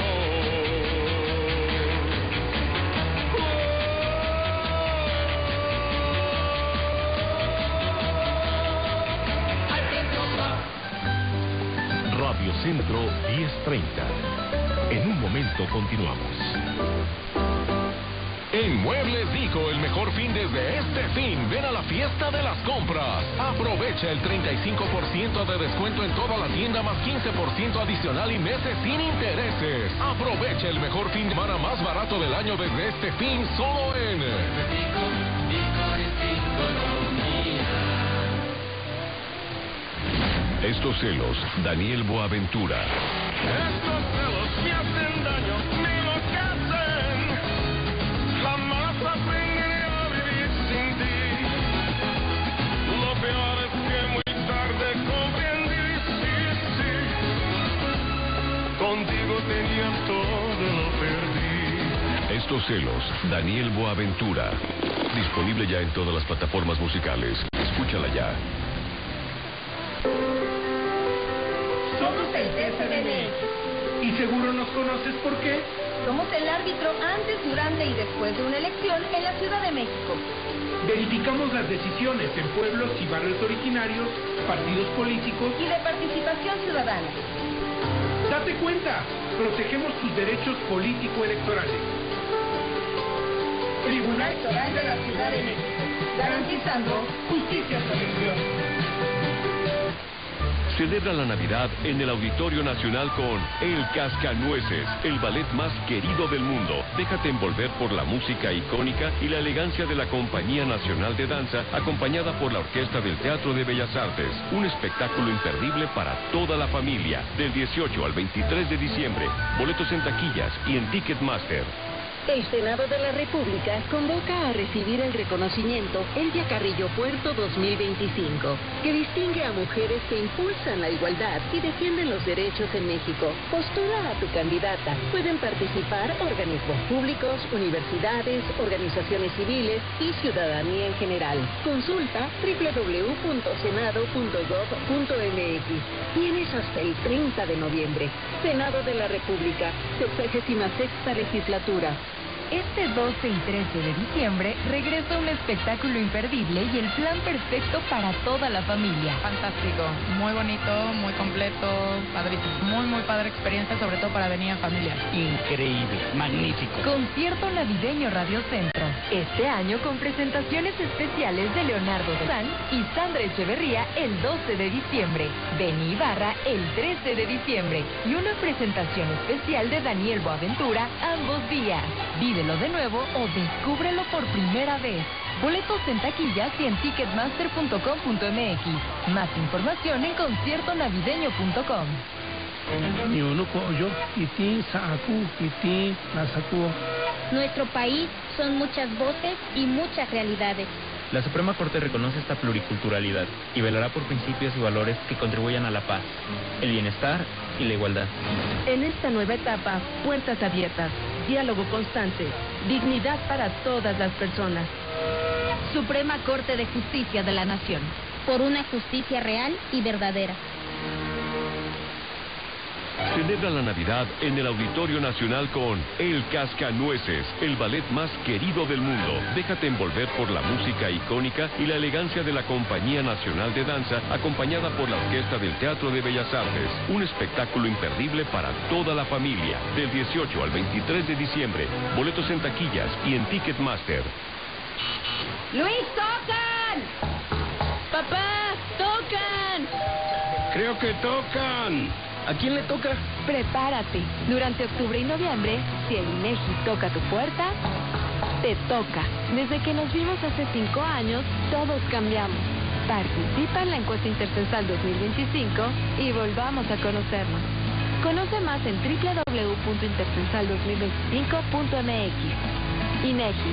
Dios. Ay, preciosa. Radio Centro 1030. En un momento continuamos. En Muebles Dico, el mejor fin desde este fin. Ven a la fiesta de las compras. Aprovecha el 35% de descuento en toda la tienda más 15% adicional y meses sin intereses. Aprovecha el mejor fin de semana más barato del año desde este fin solo en... Estos celos, Daniel Boaventura. Estos celos me hacen daño, me enloquecen. Jamás aprenderé a vivir sin ti. Lo peor es que muy tarde comprendí, sí. Contigo tenía todo, lo perdí. Estos celos, Daniel Boaventura. Disponible ya en todas las plataformas musicales. Escúchala ya. Somos el CFDMX. Y seguro nos conoces por qué. Somos el árbitro antes, durante y después de una elección en la Ciudad de México. Verificamos las decisiones en pueblos y barrios originarios, partidos políticos y de participación ciudadana. Date cuenta, protegemos tus derechos político-electorales. Tribunal Electoral de la Ciudad de México, garantizando justicia y solución. Celebra la Navidad en el Auditorio Nacional con El Cascanueces, el ballet más querido del mundo. Déjate envolver por la música icónica y la elegancia de la Compañía Nacional de Danza, acompañada por la Orquesta del Teatro de Bellas Artes. Un espectáculo imperdible para toda la familia, del 18 al 23 de diciembre. Boletos en taquillas y en Ticketmaster. El Senado de la República convoca a recibir el reconocimiento Elvia Carrillo Puerto 2025, que distingue a mujeres que impulsan la igualdad y defienden los derechos en México. Postula a tu candidata. Pueden participar organismos públicos, universidades, organizaciones civiles y ciudadanía en general. Consulta www.senado.gov.mx. Tienes hasta el 30 de noviembre. Senado de la República, 66ª legislatura. Este 12 y 13 de diciembre regresa un espectáculo imperdible y el plan perfecto para toda la familia. Fantástico, muy bonito, muy completo, padrísimo. Muy padre experiencia, sobre todo para venir en familia. Increíble, magnífico. Concierto navideño Radio Centro. Este año con presentaciones especiales de Leonardo Dozán y Sandra Echeverría el 12 de diciembre. Benny Ibarra el 13 de diciembre. Y una presentación especial de Daniel Boaventura ambos días. Vívelo de nuevo o descúbrelo por primera vez. Boletos en taquillas y en ticketmaster.com.mx. Más información en conciertonavideño.com. Nuestro país son muchas voces y muchas realidades. La Suprema Corte reconoce esta pluriculturalidad y velará por principios y valores que contribuyan a la paz, el bienestar y la igualdad. En esta nueva etapa, puertas abiertas, diálogo constante, dignidad para todas las personas. Suprema Corte de Justicia de la Nación. Por una justicia real y verdadera. Celebra la Navidad en el Auditorio Nacional con El Cascanueces, el ballet más querido del mundo. Déjate envolver por la música icónica y la elegancia de la Compañía Nacional de Danza, acompañada por la Orquesta del Teatro de Bellas Artes. Un espectáculo imperdible para toda la familia, del 18 al 23 de diciembre. Boletos en taquillas y en Ticketmaster. ¡Luis, tocan! ¡Papá, tocan! Creo que tocan. ¿A quién le toca? Prepárate. Durante octubre y noviembre, si el INEGI toca tu puerta, te toca. Desde que nos vimos hace 5 años, todos cambiamos. Participa en la encuesta intercensal 2025 y volvamos a conocernos. Conoce más en www.intercensal2025.mx. INEGI.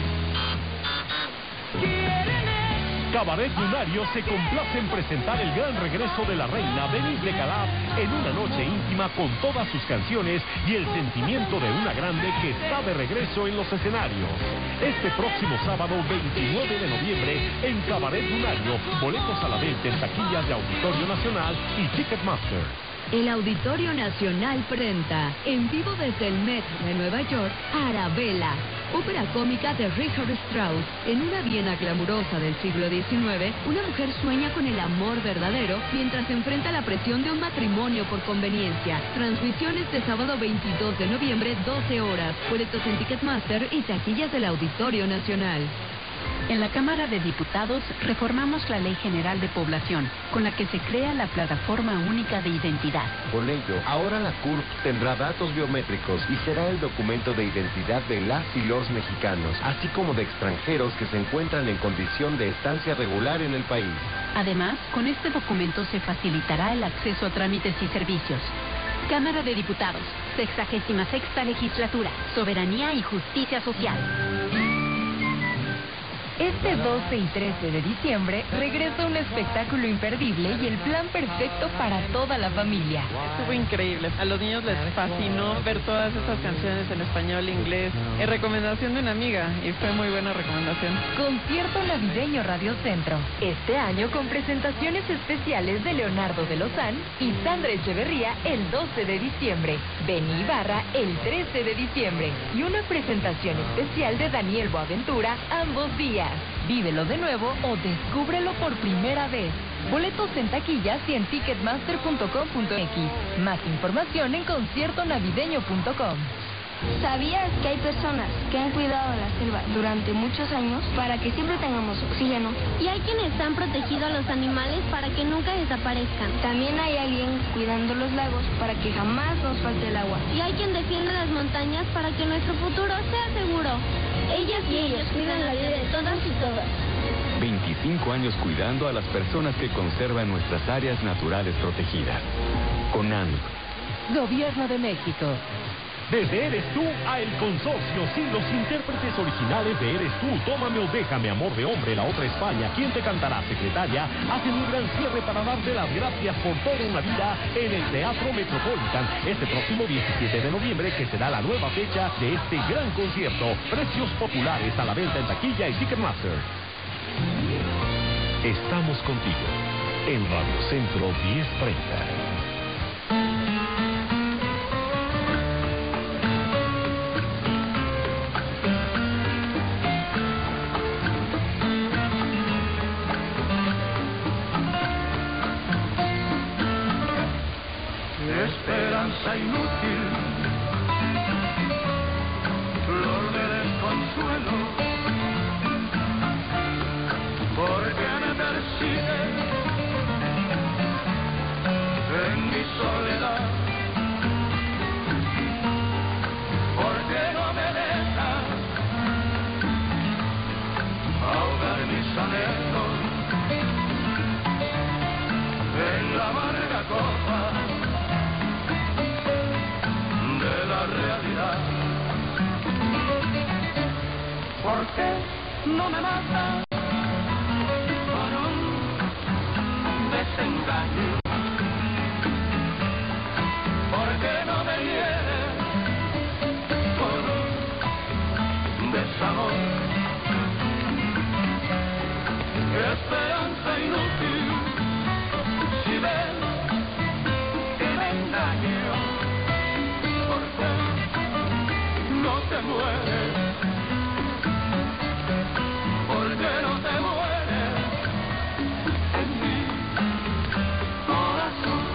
Cabaret Lunario se complace en presentar el gran regreso de la reina Denise de Calaf en una noche íntima con todas sus canciones y el sentimiento de una grande que está de regreso en los escenarios. Este próximo sábado 29 de noviembre en Cabaret Lunario, boletos a la venta en taquillas de Auditorio Nacional y Ticketmaster. El Auditorio Nacional presenta, en vivo desde el Met de Nueva York, Arabella, ópera cómica de Richard Strauss. En una Viena glamurosa del siglo XIX, una mujer sueña con el amor verdadero mientras enfrenta la presión de un matrimonio por conveniencia. Transmisiones de sábado 22 de noviembre, 12 horas. Boletos en Ticketmaster y taquillas del Auditorio Nacional. En la Cámara de Diputados reformamos la Ley General de Población, con la que se crea la Plataforma Única de Identidad. Con ello, ahora la CURP tendrá datos biométricos y será el documento de identidad de las y los mexicanos, así como de extranjeros que se encuentran en condición de estancia regular en el país. Además, con este documento se facilitará el acceso a trámites y servicios. Cámara de Diputados, 66ª Legislatura, Soberanía y Justicia Social. Este 12 y 13 de diciembre regresa un espectáculo imperdible y el plan perfecto para toda la familia. Estuvo increíble. A los niños les fascinó ver todas esas canciones en español e inglés. En recomendación de una amiga y fue muy buena recomendación. Concierto navideño Radio Centro. Este año con presentaciones especiales de Leonardo de Lozán y Sandra Echeverría el 12 de diciembre. Benny Ibarra el 13 de diciembre. Y una presentación especial de Daniel Boaventura ambos días. Vívelo de nuevo o descúbrelo por primera vez. Boletos en taquillas y en ticketmaster.com.mx. Más información en conciertonavideño.com. ¿Sabías que hay personas que han cuidado la selva durante muchos años para que siempre tengamos oxígeno? Y hay quienes han protegido a los animales para que nunca desaparezcan. También hay alguien cuidando los lagos para que jamás nos falte el agua. Y hay quien defiende las montañas para que nuestro futuro sea seguro. Ellas y ellos cuidan la vida de todas y todas. 25 años cuidando a las personas que conservan nuestras áreas naturales protegidas. CONAM. Gobierno de México. Desde Eres Tú a El Consorcio, sin los intérpretes originales de Eres Tú, Tómame o Déjame, Amor de Hombre, La Otra España, ¿Quién te cantará, Secretaria? Hacen un gran cierre para darte las gracias por toda una vida en el Teatro Metropolitan, este próximo 17 de noviembre, que será la nueva fecha de este gran concierto. Precios populares a la venta en taquilla y Ticketmaster. Estamos contigo en Radio Centro 1030. Esperanza inútil, flor de desconsuelo, porque me persigue en mi soledad, porque no me dejas ahogar mis anhelos en la amarga copa de la realidad. ¿Por qué no me mata con un desengaño? ¿Por qué no me hiere con un desamor? Esperanza inútil, si ven que me engaño, no te mueres, porque no te mueres en mi corazón.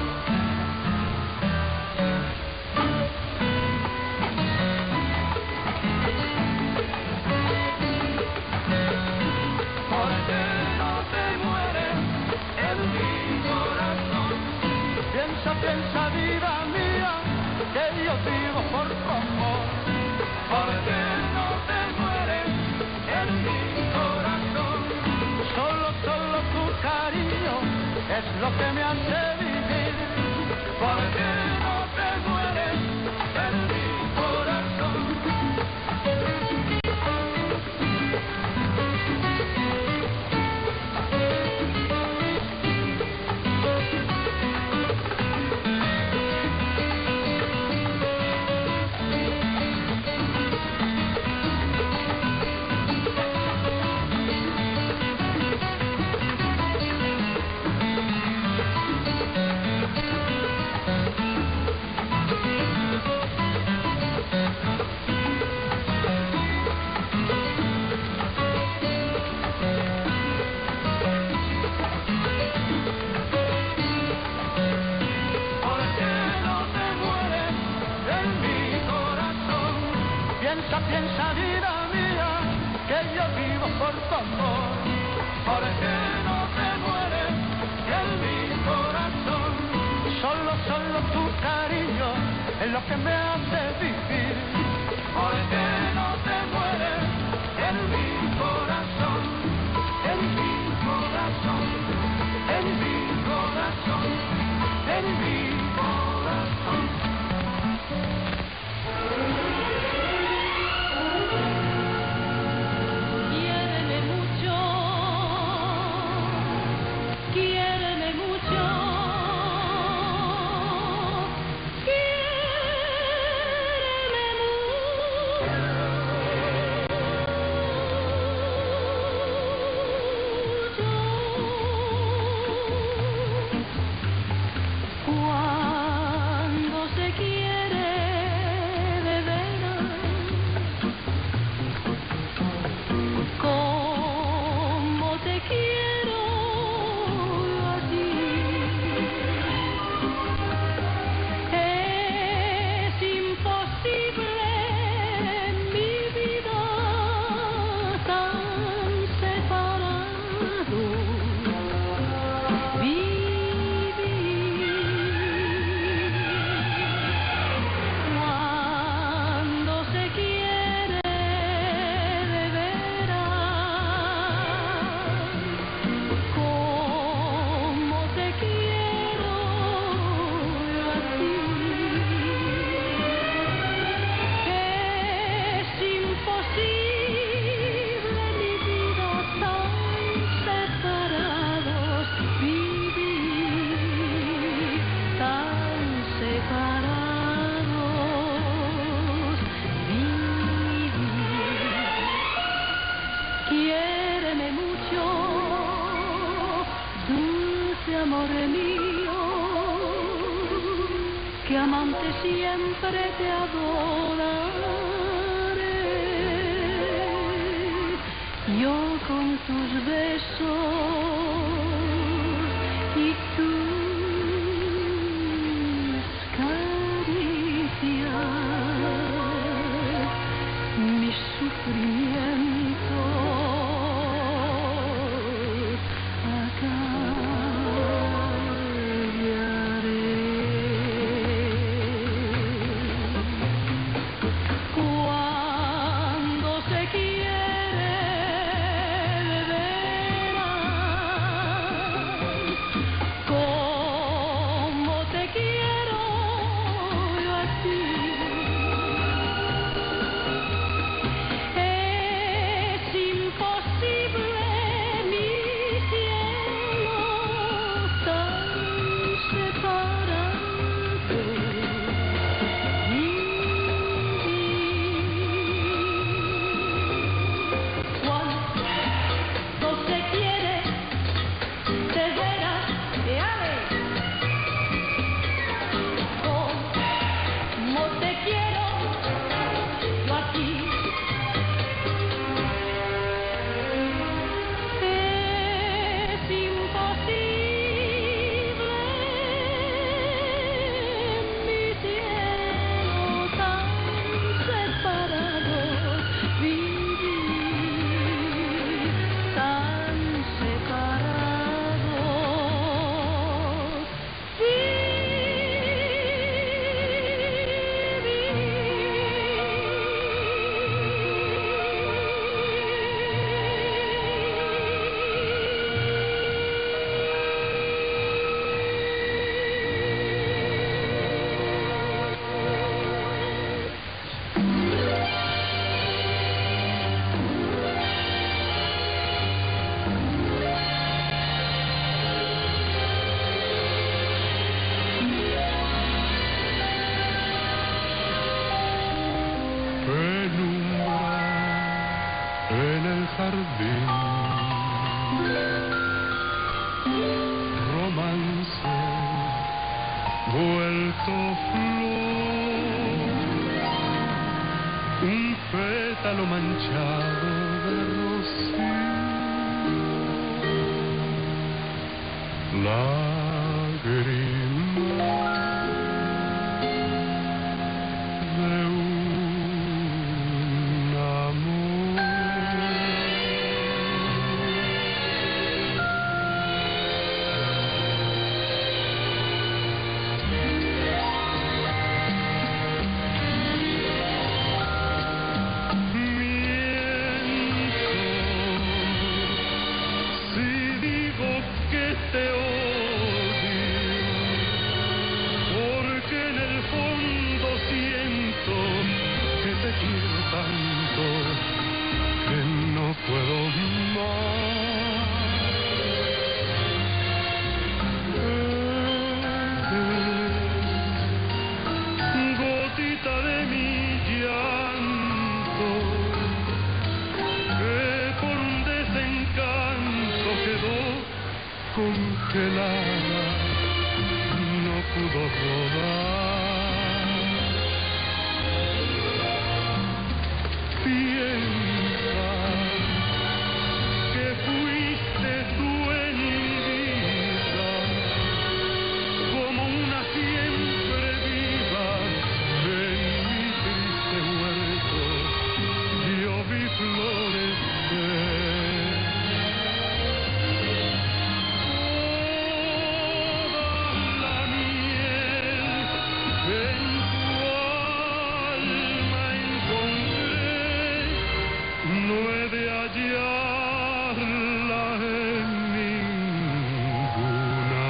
Porque no te mueres en mi corazón. Piensa, vida mía, que yo vivo por tu amor. Porque no te mueres en mi corazón. Solo tu cariño es lo que me hace vivir. Porque no te mueres en mi corazón. Piensa, vida mía, que yo vivo por tu amor. Porque no te mueres en mi corazón. Solo tu cariño es lo que me hace vivir. Porque no te mueres en mi corazón. En mi corazón. En mi corazón. En mi corazón. que amante siempre te adoraré. Yo con tus besos y tus caricias, mis sufrimientos romance vuelto flor, un pétalo manchado de rocío, lágrima de un amor. Te odio, porque en el fondo siento que te quiero tanto que no puedo más. Gotita de mi llanto, que por un desencanto quedó congelada, no pudo rodar. Piensa que fuiste tú en mi vida, como una siempre viva en mi triste huerto. Yo vi florecer. No he de hallarla en ninguna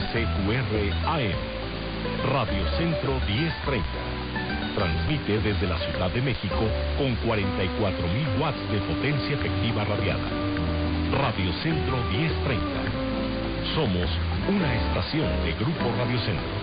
XHQR AM. Radio Centro 1030. Transmite desde la Ciudad de México con 44.000 watts de potencia efectiva radiada. Radio Centro 1030. Somos una estación de Grupo Radio Centro.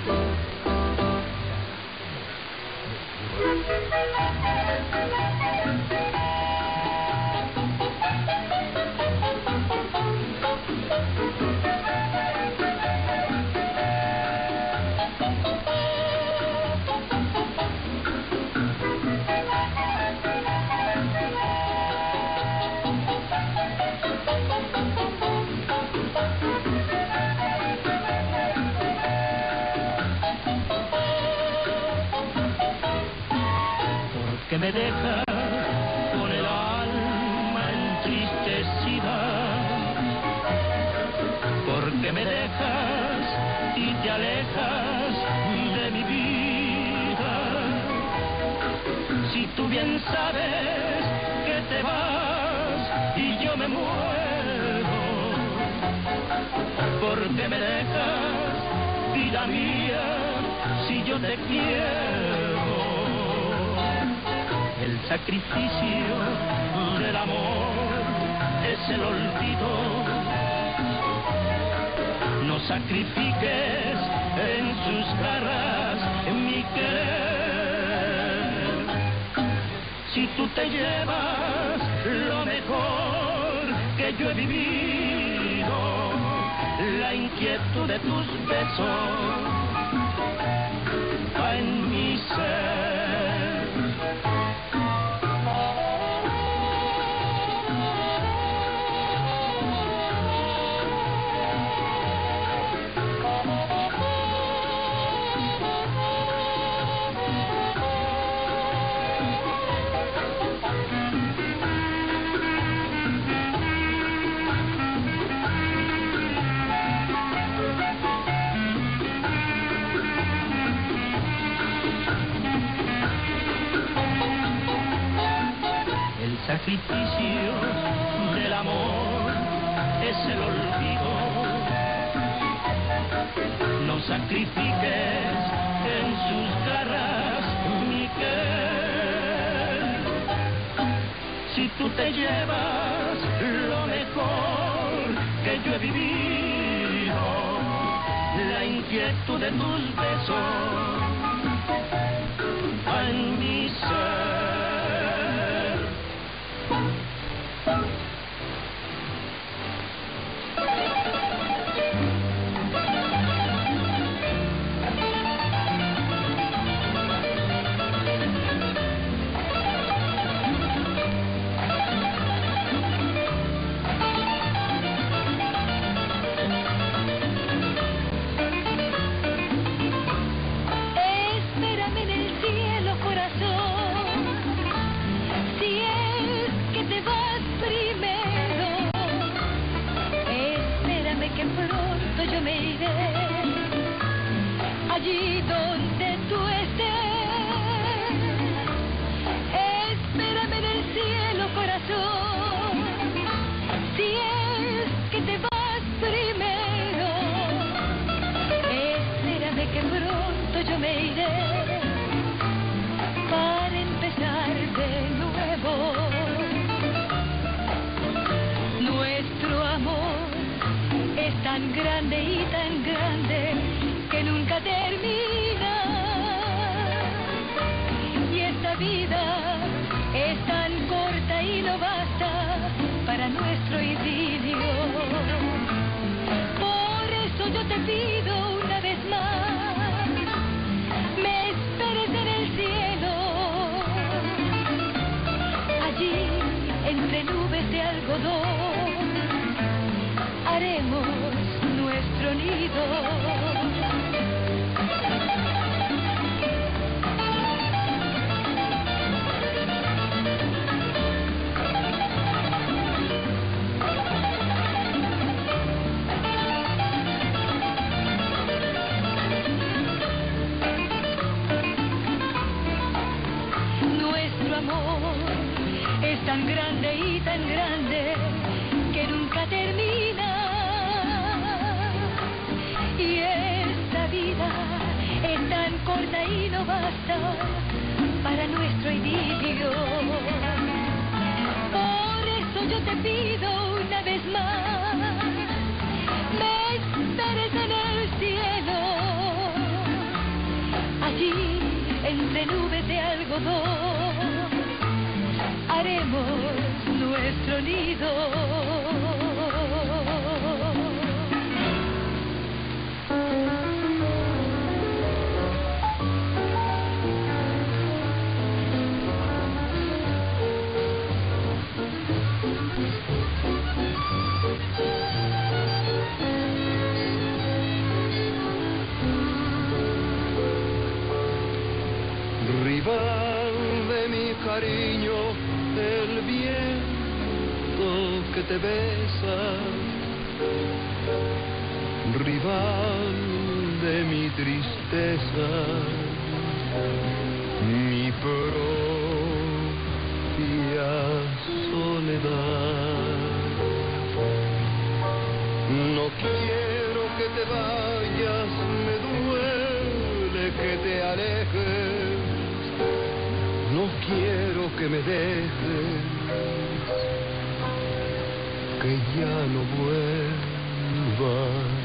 Me dejas con el alma entristecida, porque me dejas y te alejas de mi vida. Si tú bien sabes que te vas y yo me muero, porque me dejas, vida mía, si yo te quiero. El sacrificio del amor es el olvido. No sacrifiques en sus garras mi querer. Si tú te llevas lo mejor que yo he vivido, la inquietud de tus besos va en mi ser. Sacrificio del amor es el olvido. No sacrifiques en sus garras mi querer. Si tú te llevas lo mejor que yo he vivido, la inquietud de tus besos en mi ser. Allí donde tú estés, espérame en el cielo, corazón. Si es que te vas primero, espérame que pronto yo me iré para empezar de nuevo. Nuestro amor es tan grande y tan grande que nunca termina, y esta vida es tan corta y no basta para nuestro idilio. Por eso yo te pido una vez más, me esperes en el cielo, allí entre nubes de algodón haremos nuestro nido. Es tan grande y tan grande que nunca termina, importa y no basta para nuestro idilio. Por eso yo te pido una vez más, me esperes en el cielo, allí entre nubes de algodón haremos nuestro nido. Rival de mi cariño, el viento que te besa, rival de mi tristeza, mi propia soledad. No quiero que te vayas, me duele que te alejes. No quiero que me dejes, que ya no vuelvas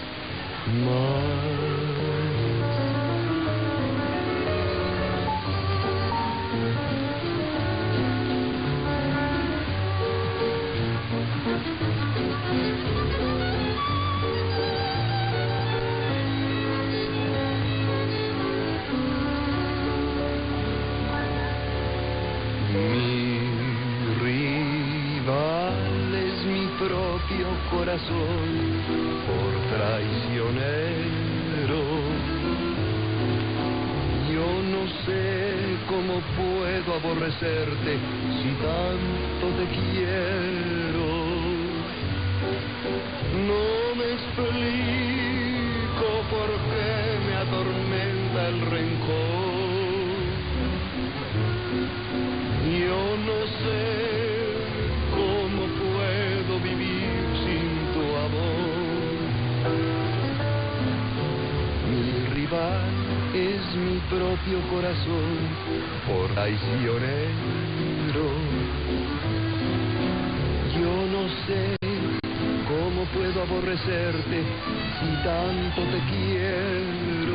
más. Corazón por traicionero, yo no sé cómo puedo aborrecerte si tanto te quiero. No me explico por qué me atormenta el rencor. Yo no sé cómo puedo vivir sin tu amor. Mi rival es mi propio corazón por traicionero. Yo no sé cómo puedo aborrecerte si tanto te quiero.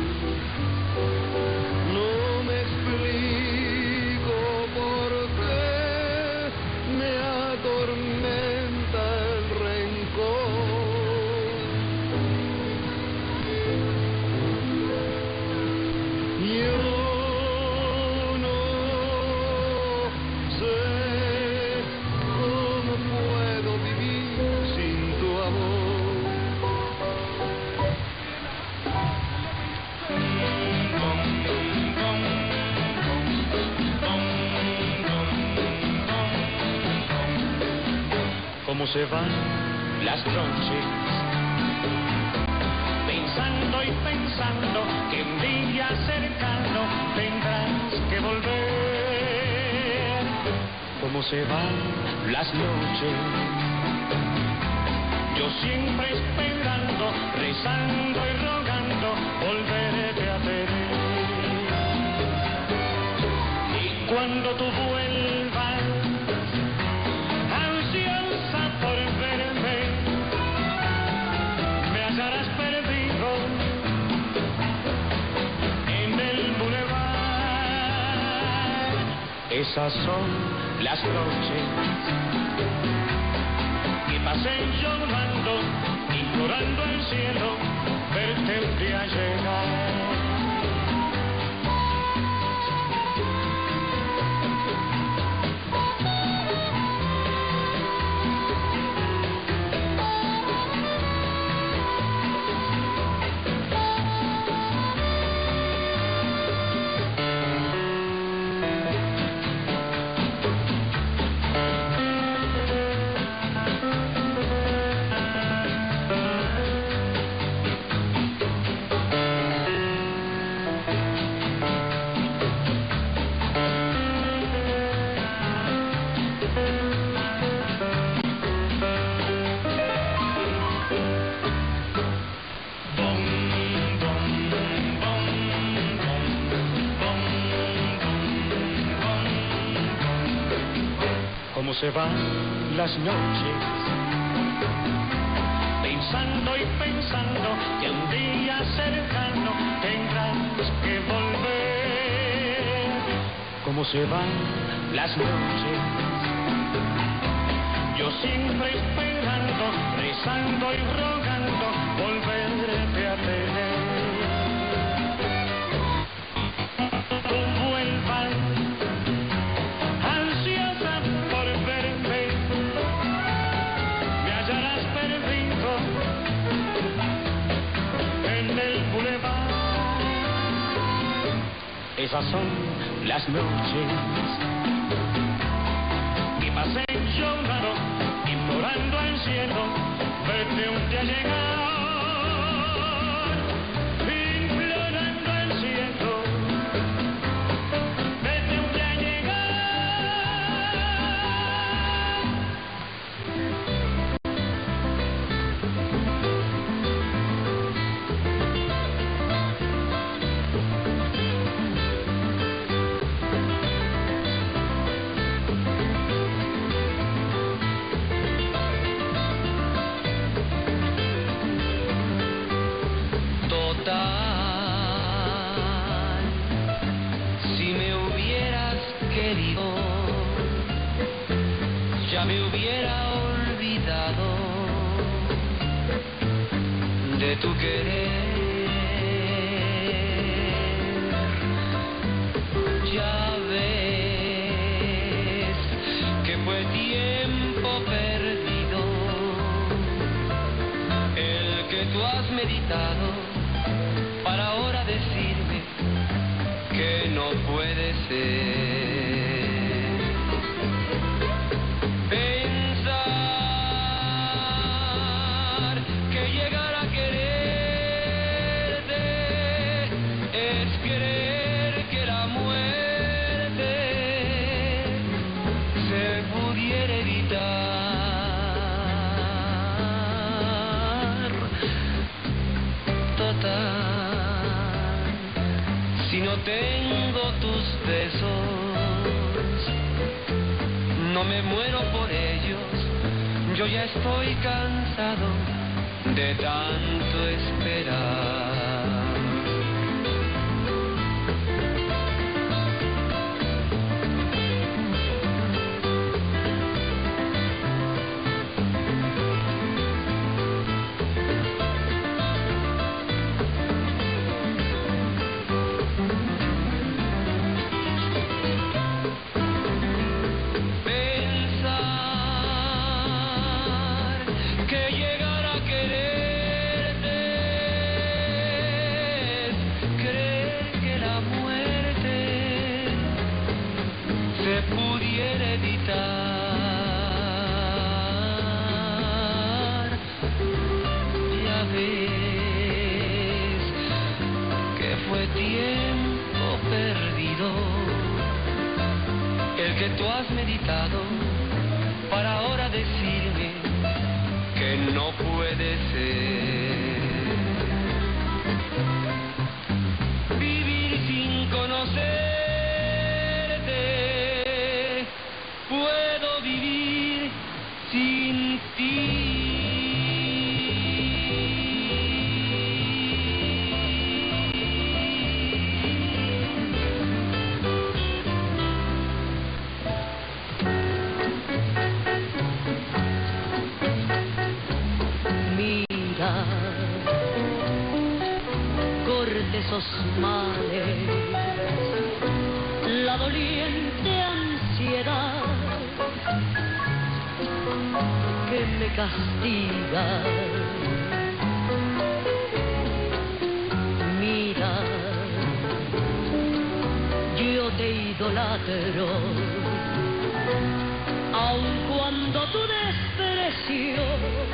No me explico por qué me atormenta el rencor. Yo no sé cómo puedo vivir sin tu amor. Cómo se van las noches, pensando y pensando que un día cercano tendrás que volver. Cómo se van las noches, yo siempre esperando, rezando y rogando volverte a ver. Y cuando tú vuelvas, por verme, me hallarás perdido en el bulevar. Esas son las noches que pasé llorando, implorando al cielo verte un día llegar. se van las noches, pensando y pensando que un día cercano tendrás que volver. Como se van las noches, yo siempre esperando, rezando y rogando volverte a tener. Tú vuelvas ansiosa por verme, me hallarás perdido en el bulevar. Esas son las noches que pasé llorando, implorando al cielo verte un día llegar, implorando al cielo verte un día llegar. Si me hubieras querido, ya me hubiera olvidado de tu querer. Ya ves que fue tiempo perdido el que tú has meditado para ahora decirme que no puede ser. Pensar que llegar a quererte es creer que la muerte se pudiera evitar. Total, si no tengo tus besos, no me muero por ellos. Yo ya estoy cansado de tanto esperar. Que llegar a quererte es creer que la muerte se pudiera evitar. Ya ves que fue tiempo perdido el que tú has meditado para ahora decirme que no puede ser. Vivir sin conocerte, puedo vivir sin ti. Corte esos males, la doliente ansiedad que me castiga. Mira, yo te idolatro, aun cuando tu desprecio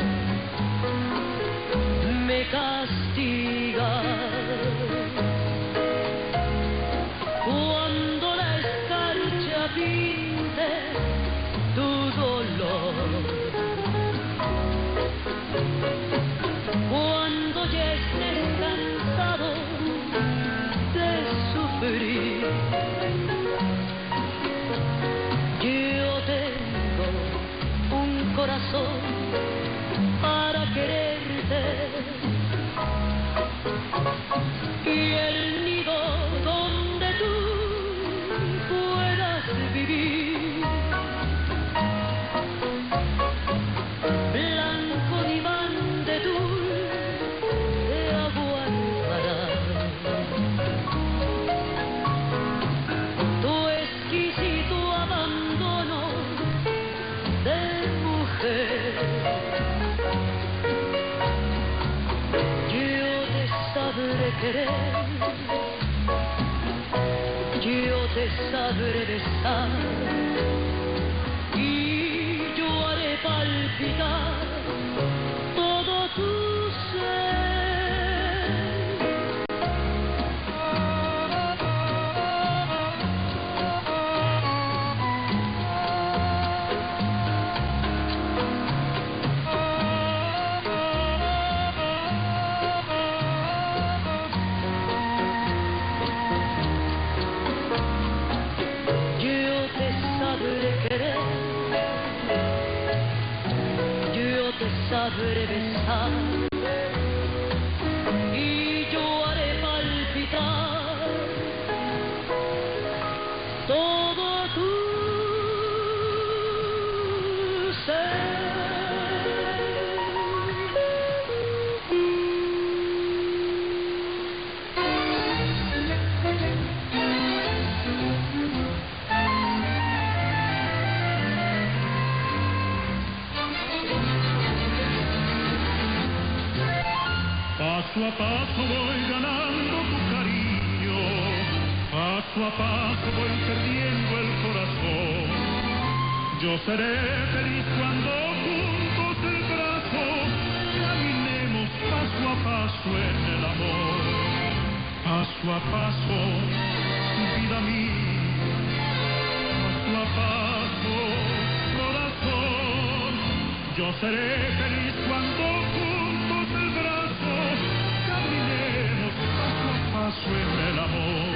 me castiga. Cuando la escarcha pinte tu dolor, cuando ya estés cansado de sufrir, yo tengo te sabré besar y yo haré palpitar todo tu ser. Sabré besar y yo haré palpitar todo tu ser. Paso a paso voy ganando tu cariño, paso a paso voy perdiendo el corazón. Yo seré feliz cuando juntos el brazo caminemos paso a paso en el amor. Paso a paso, vida mía, paso a paso, corazón. Yo seré feliz cuando juntos el brazo caminemos paso a paso en el amor.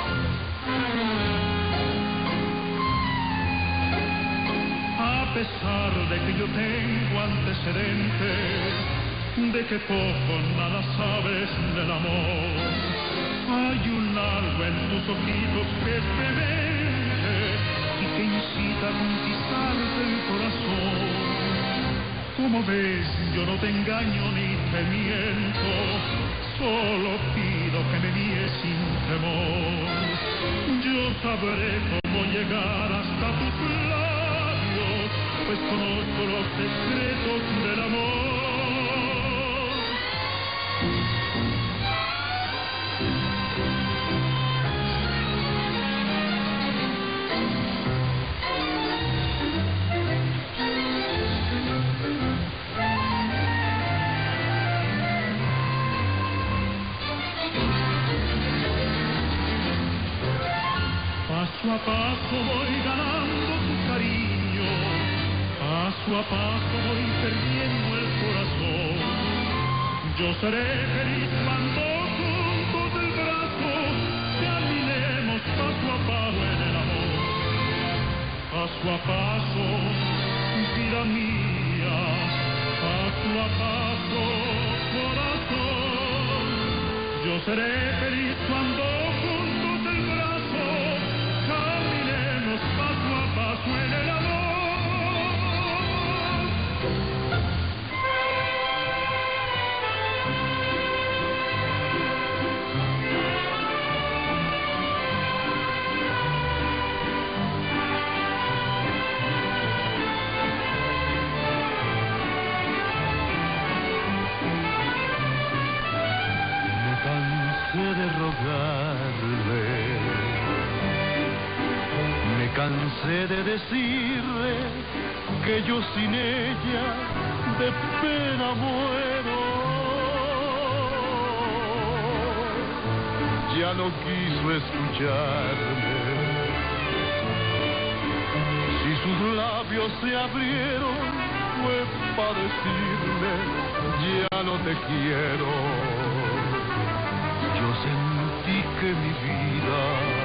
A pesar de que yo tengo antecedentes, de que poco o nada sabes del amor, hay un algo en tus ojitos que es vehemente y que incita a conquistarte el corazón. Como ves, yo no te engaño ni te miento, solo pido que me guíes sin temor. Yo sabré cómo llegar hasta tus labios, pues conozco los secretos del amor. Paso a paso voy ganando tu cariño, paso a paso voy perdiendo el corazón. Yo seré feliz cuando juntos el brazo caminemos paso a paso en el amor. Paso a paso, vida mía, paso a paso, corazón. Yo seré feliz cuando juntos el brazo caminemos paso a paso en el amor. Me cansé de rogarle, me cansé de decirle que yo sin ella de pena muero. Ya no quiso escucharme. Si sus labios se abrieron fue para decirme ya no te quiero. Yo sentí que mi vida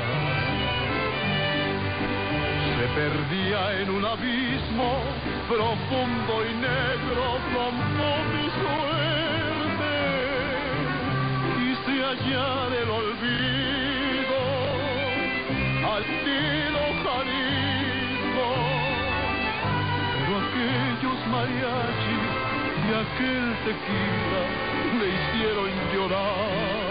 se perdía en un abismo profundo y negro como mi suerte. Quise hallar el olvido al estilo Jalisco, pero aquellos mariachis y aquel tequila me hicieron llorar.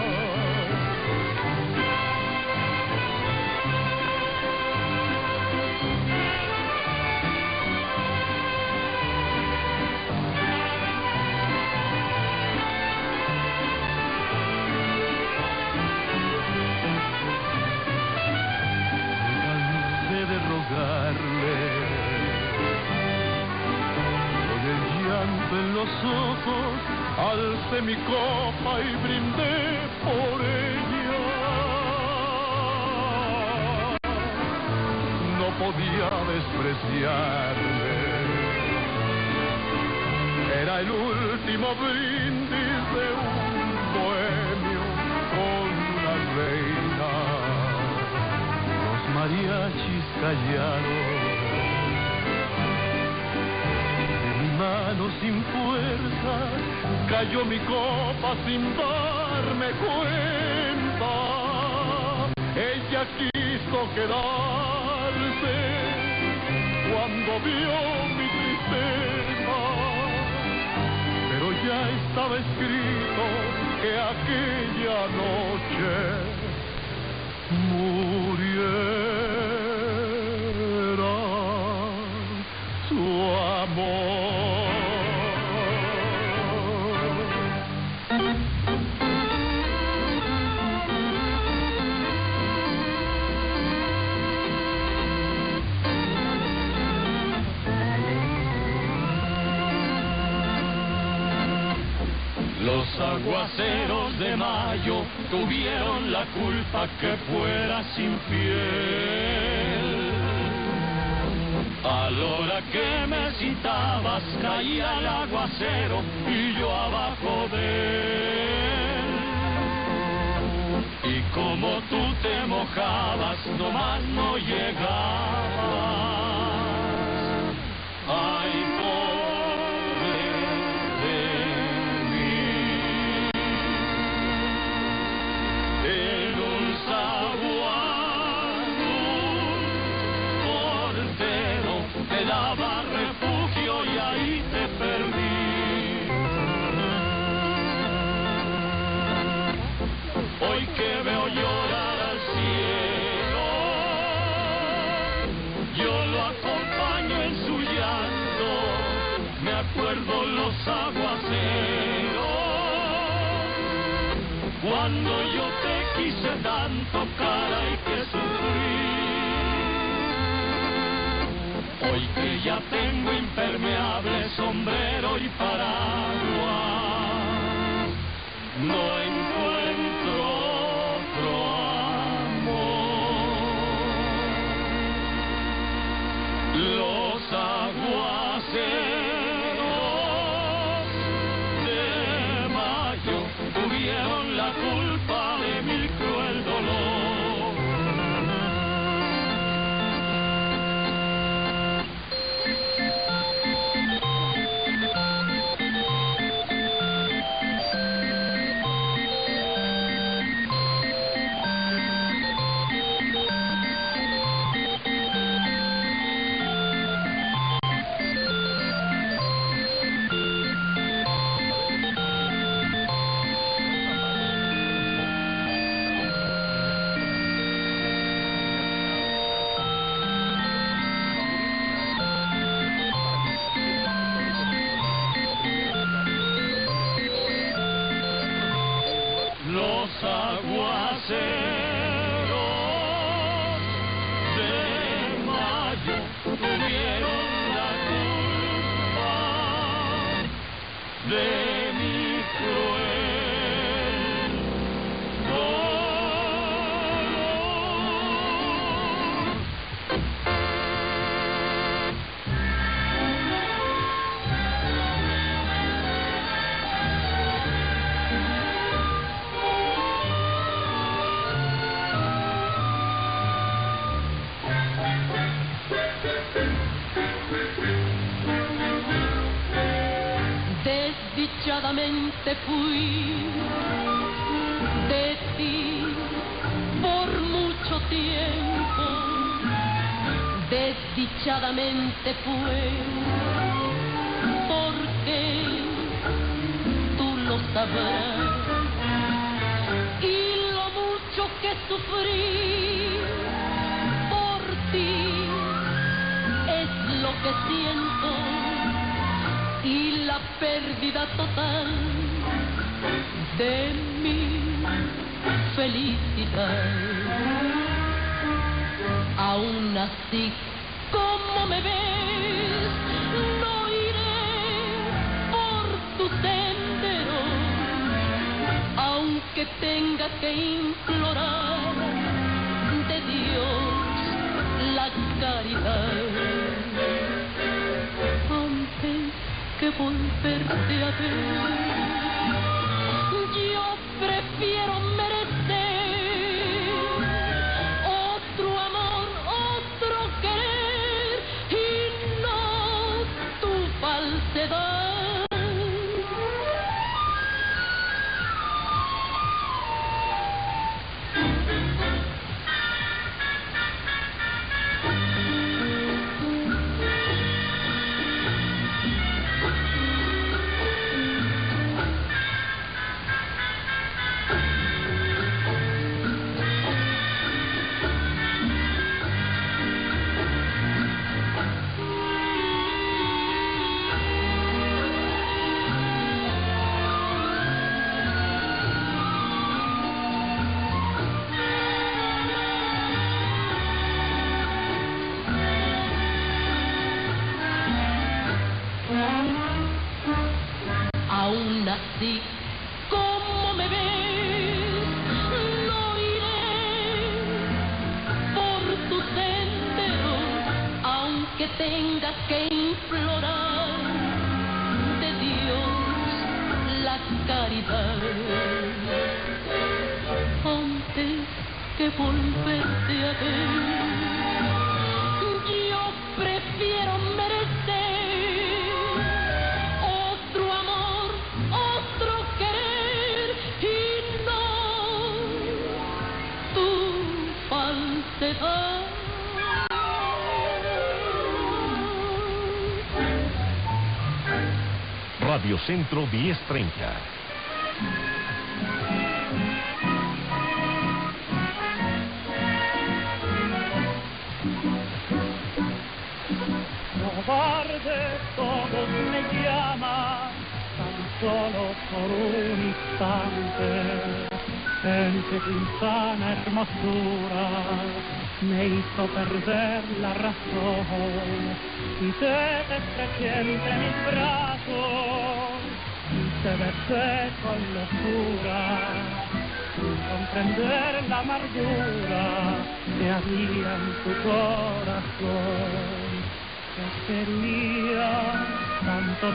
los ojos, alcé mi copa y brindé por ella. No podía despreciarme. Era el último brindis de un bohemio con una reina. Los mariachis callaron. De mi mano sin fuerza cayó mi copa sin darme cuenta. Ella quiso quedarse cuando vio mi tristeza, pero ya estaba escrito que aquella noche muriera su amor. Los aguaceros de mayo tuvieron la culpa que fueras infiel. A la hora que me citabas caía el aguacero y yo abajo de él. Y como tú te mojabas, nomás no llegabas. Ay, daba refugio y ahí te perdí. Hoy que veo llorar al cielo, yo lo acompaño en su llanto. Me acuerdo los aguaceros, cuando yo te quise tanto, caray, que sufrí. Hoy que ya tengo impermeable, sombrero y paraguas, no encuentro otro amor. Los aguaceros de mayo tuvieron la culpa de mi cruel dolor. Los aguaceros de mayo tuvieron la culpa de mi cruel Desdichadamente fui de ti por mucho tiempo. Desdichadamente fue porque tú lo sabrás. Y lo mucho que sufrí por ti es lo que siento. Y la pérdida total de mi felicidad. Aún así, como me ves, no iré por tenga que implorar de Dios la caridad, antes que volverte a ver, yo prefiero merecer otro amor, otro querer y no tu falsedad. Aún así, como me ves, no iré por tu sendero, aunque tengas que implorar de Dios la caridad, antes que volverte a ver, yo prefiero merecer otro amor, otro querer y no tu falsedad. Radio Centro 1030. Cobarde, todos me llaman, tan solo por un instante, en que tu insana hermosura me hizo perder la razón, y te estreché entre mis brazos, y te besé con locura, sin comprender la amargura que había en tu corazón. Te quería, tanto,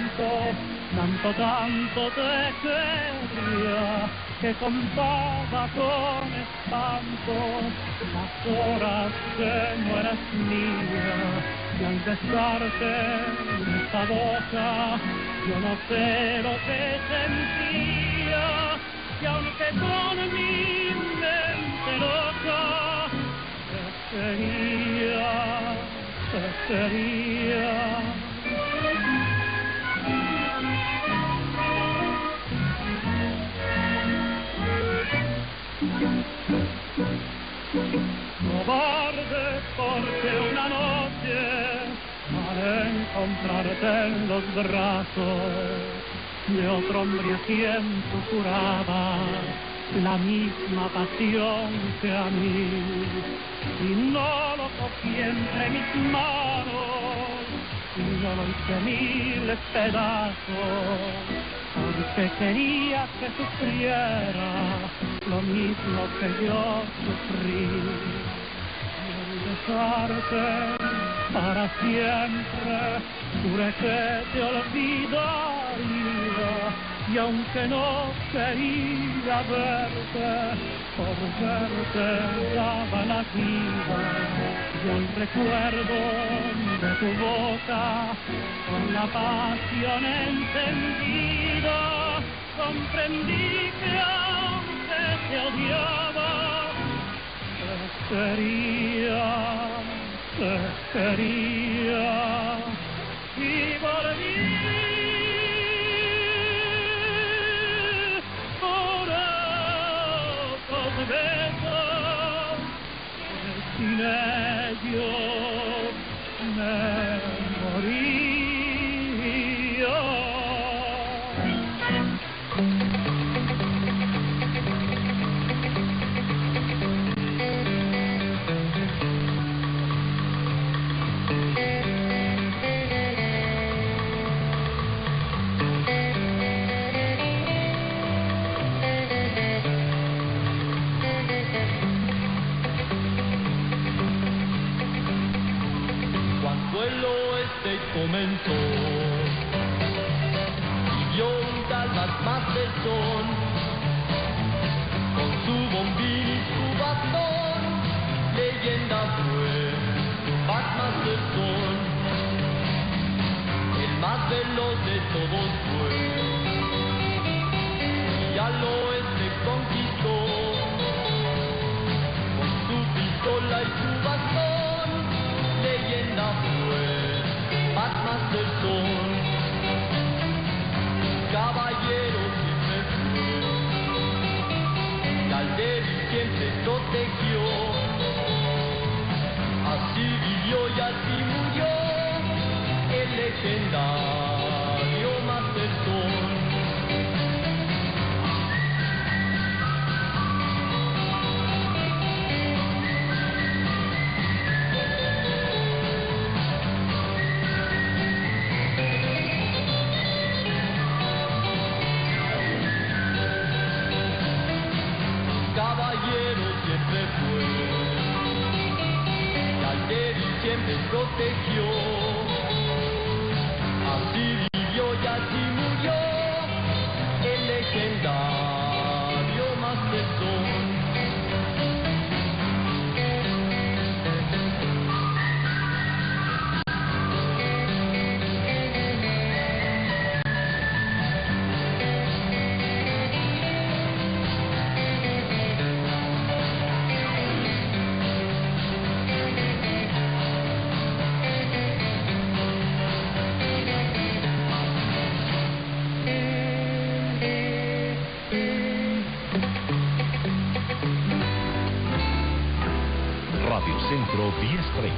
tanto te quería, que contaba con espanto las horas que no eras mía, y al besarte en esa boca, yo no sé lo que sentía, y aunque con mi mente loca te quería, te quería. Cobarde, porque una noche al encontrarte en los brazos de otro hombre a quien tú jurabas la misma pasión que a mí, y no lo cogí entre mis manos y yo lo hice miles pedazos, porque quería que sufriera lo mismo que yo sufrí. Y al besarte para siempre juré que te olvidaría, y aunque no quería verte, por verte daba la vida, y al recuerdo de tu boca con la pasión encendida comprendí que aunque te odiaba te quería y volví por otros besos que sin ellos me moría. oeste comenzó. Vivió un tal más del sol, con su bombín y su bastón, leyenda fue más del sol, el más veloz de todos fue, y al oeste conquistó, con su pistola y su bastón, leyenda fue más del sol, caballero siempre fue, y al débil siempre protegió, así vivió y así murió, el legendario más del sol. Caballero siempre fue, y al débil siempre protegió, así vivió y así murió, el legendario más del sol. Radio Centro 1030.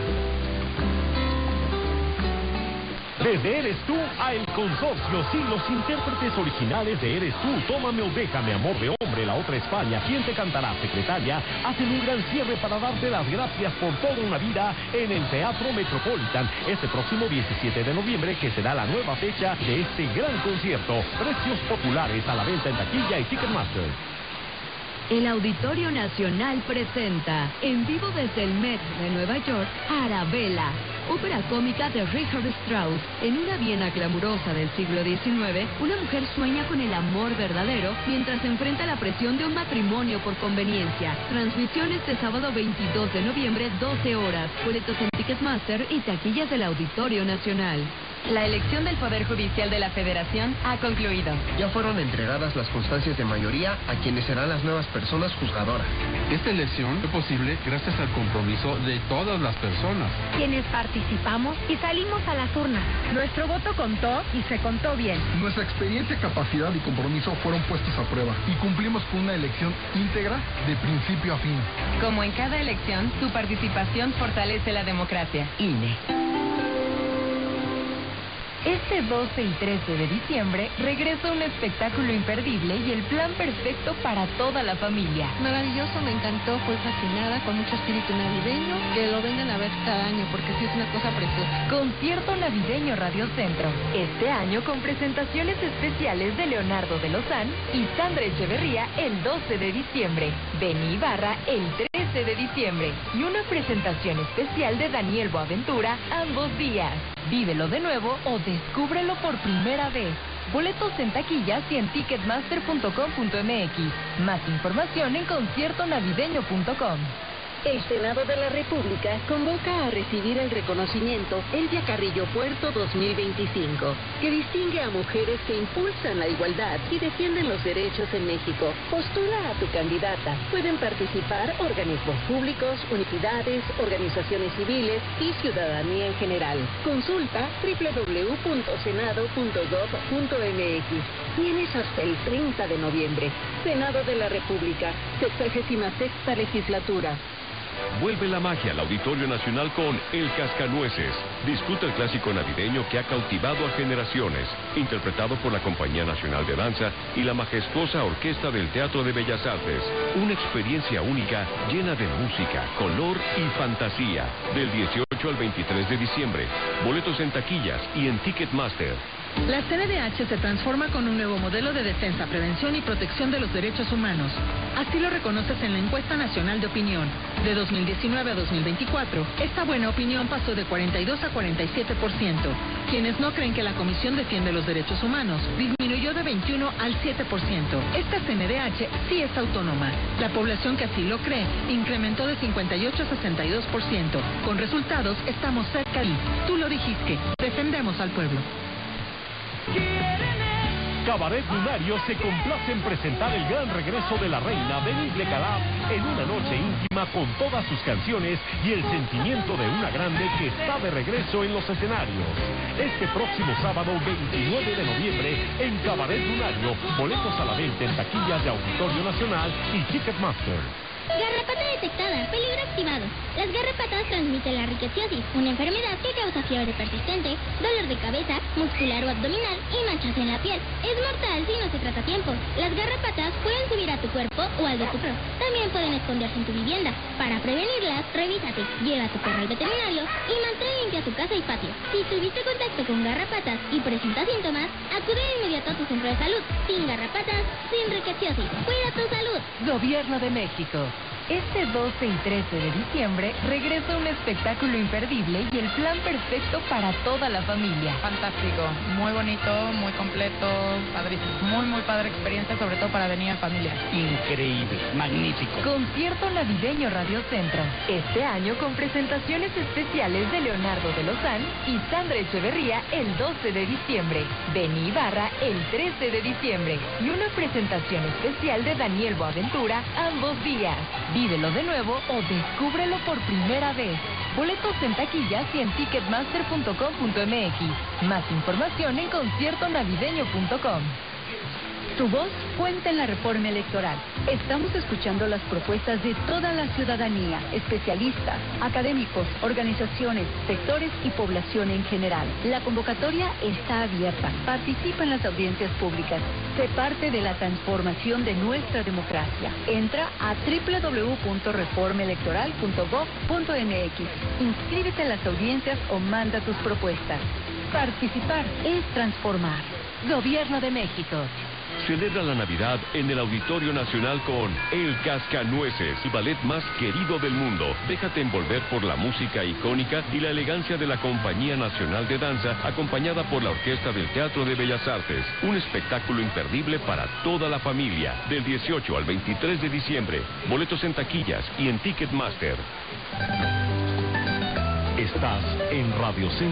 Desde Eres Tú a El Consorcio, sí, los intérpretes originales de Eres Tú, Tómame o Déjame, Amor de Hombre, La Otra España, ¿Quién te cantará, Secretaria?, hacen un gran cierre para darte las gracias por toda una vida en el Teatro Metropolitan, este próximo 17 de noviembre, que será la nueva fecha de este gran concierto. Precios populares a la venta en taquilla y Ticketmaster. El Auditorio Nacional presenta, en vivo desde el Met de Nueva York, Arabella, ópera cómica de Richard Strauss. En una Viena glamurosa del siglo XIX, una mujer sueña con el amor verdadero mientras se enfrenta a la presión de un matrimonio por conveniencia. Transmisión este sábado 22 de noviembre, 12 horas. Boletos en Ticketmaster y taquillas del Auditorio Nacional. La elección del Poder Judicial de la Federación ha concluido. Ya fueron entregadas las constancias de mayoría a quienes serán las nuevas personas juzgadoras. Esta elección fue posible gracias al compromiso de todas las personas, quienes participamos y salimos a las urnas. Nuestro voto contó y se contó bien. Nuestra experiencia, capacidad y compromiso fueron puestos a prueba y cumplimos con una elección íntegra de principio a fin. Como en cada elección, tu participación fortalece la democracia. INE. Este 12 y 13 de diciembre regresa un espectáculo imperdible y el plan perfecto para toda la familia. Maravilloso, me encantó, fui fascinada, con mucho espíritu navideño, que lo vengan a ver cada año porque sí es una cosa preciosa. Concierto navideño Radio Centro, este año con presentaciones especiales de Leonardo de Lozán y Sandra Echeverría el 12 de diciembre, Benny Ibarra el 13 de diciembre y una presentación especial de Daniel Boaventura ambos días. Vívelo de nuevo o descúbrelo por primera vez. Boletos en taquillas y en ticketmaster.com.mx. Más información en conciertonavideño.com. El Senado de la República convoca a recibir el reconocimiento Elvia Carrillo Puerto 2025, que distingue a mujeres que impulsan la igualdad y defienden los derechos en México. Postula a tu candidata. Pueden participar organismos públicos, universidades, organizaciones civiles y ciudadanía en general. Consulta www.senado.gov.mx. Tienes hasta el 30 de noviembre. Senado de la República, 66ª legislatura. Vuelve la magia al Auditorio Nacional con El Cascanueces. Disfruta el clásico navideño que ha cautivado a generaciones, interpretado por la Compañía Nacional de Danza y la majestuosa Orquesta del Teatro de Bellas Artes. Una experiencia única llena de música, color y fantasía. Del 18 al 23 de diciembre. Boletos en taquillas y en Ticketmaster. La CNDH se transforma con un nuevo modelo de defensa, prevención y protección de los derechos humanos. Así lo reconoces en la encuesta nacional de opinión. De 2019 a 2024, esta buena opinión pasó de 42 a 47%. Quienes no creen que la Comisión defiende los derechos humanos disminuyó de 21 al 7%. Esta CNDH sí es autónoma. La población que así lo cree incrementó de 58 a 62%. Con resultados estamos cerca y tú lo dijiste, defendemos al pueblo. Cabaret Lunario se complace en presentar el gran regreso de la reina Denise Lecalap en una noche íntima con todas sus canciones y el sentimiento de una grande que está de regreso en los escenarios. Este próximo sábado 29 de noviembre en Cabaret Lunario, boletos a la venta en taquillas de Auditorio Nacional y Ticketmaster. Garrapata detectada, peligro activado. Las garrapatas transmiten la riqueciosis, una enfermedad que causa fiebre persistente, dolor de cabeza, muscular o abdominal y manchas en la piel. Es mortal si no se trata a tiempo. Las garrapatas pueden subir a tu cuerpo o al de tu perro. También pueden esconderse en tu vivienda. Para prevenirlas, revísate, lleva a tu perro al veterinario y mantén limpia tu casa y patio. Si tuviste contacto con garrapatas y presentas síntomas, acude de inmediato a tu centro de salud. Sin garrapatas, sin riqueciosis. Cuida tu salud. Gobierno de México. Este 12 y 13 de diciembre regresa un espectáculo imperdible y el plan perfecto para toda la familia. Fantástico, muy bonito, muy completo, padrísimo. Muy padre experiencia, sobre todo para venir en familia. Increíble, magnífico. Concierto navideño Radio Centro. Este año con presentaciones especiales de Leonardo de Lozán y Sandra Echeverría el 12 de diciembre. Benny Ibarra el 13 de diciembre. Y una presentación especial de Daniel Boaventura ambos días. Vívelo de nuevo o descúbrelo por primera vez. Boletos en taquillas y en ticketmaster.com.mx. Más información en conciertonavideño.com. Tu voz cuenta en la reforma electoral. Estamos escuchando las propuestas de toda la ciudadanía, especialistas, académicos, organizaciones, sectores y población en general. La convocatoria está abierta. Participa en las audiencias públicas. Sé parte de la transformación de nuestra democracia. Entra a www.reformaelectoral.gov.mx. Inscríbete en las audiencias o manda tus propuestas. Participar es transformar. Gobierno de México. Celebra la Navidad en el Auditorio Nacional con El Cascanueces, el ballet más querido del mundo. Déjate envolver por la música icónica y la elegancia de la Compañía Nacional de Danza, acompañada por la Orquesta del Teatro de Bellas Artes. Un espectáculo imperdible para toda la familia. Del 18 al 23 de diciembre. Boletos en taquillas y en Ticketmaster. Estás en Radio Centro.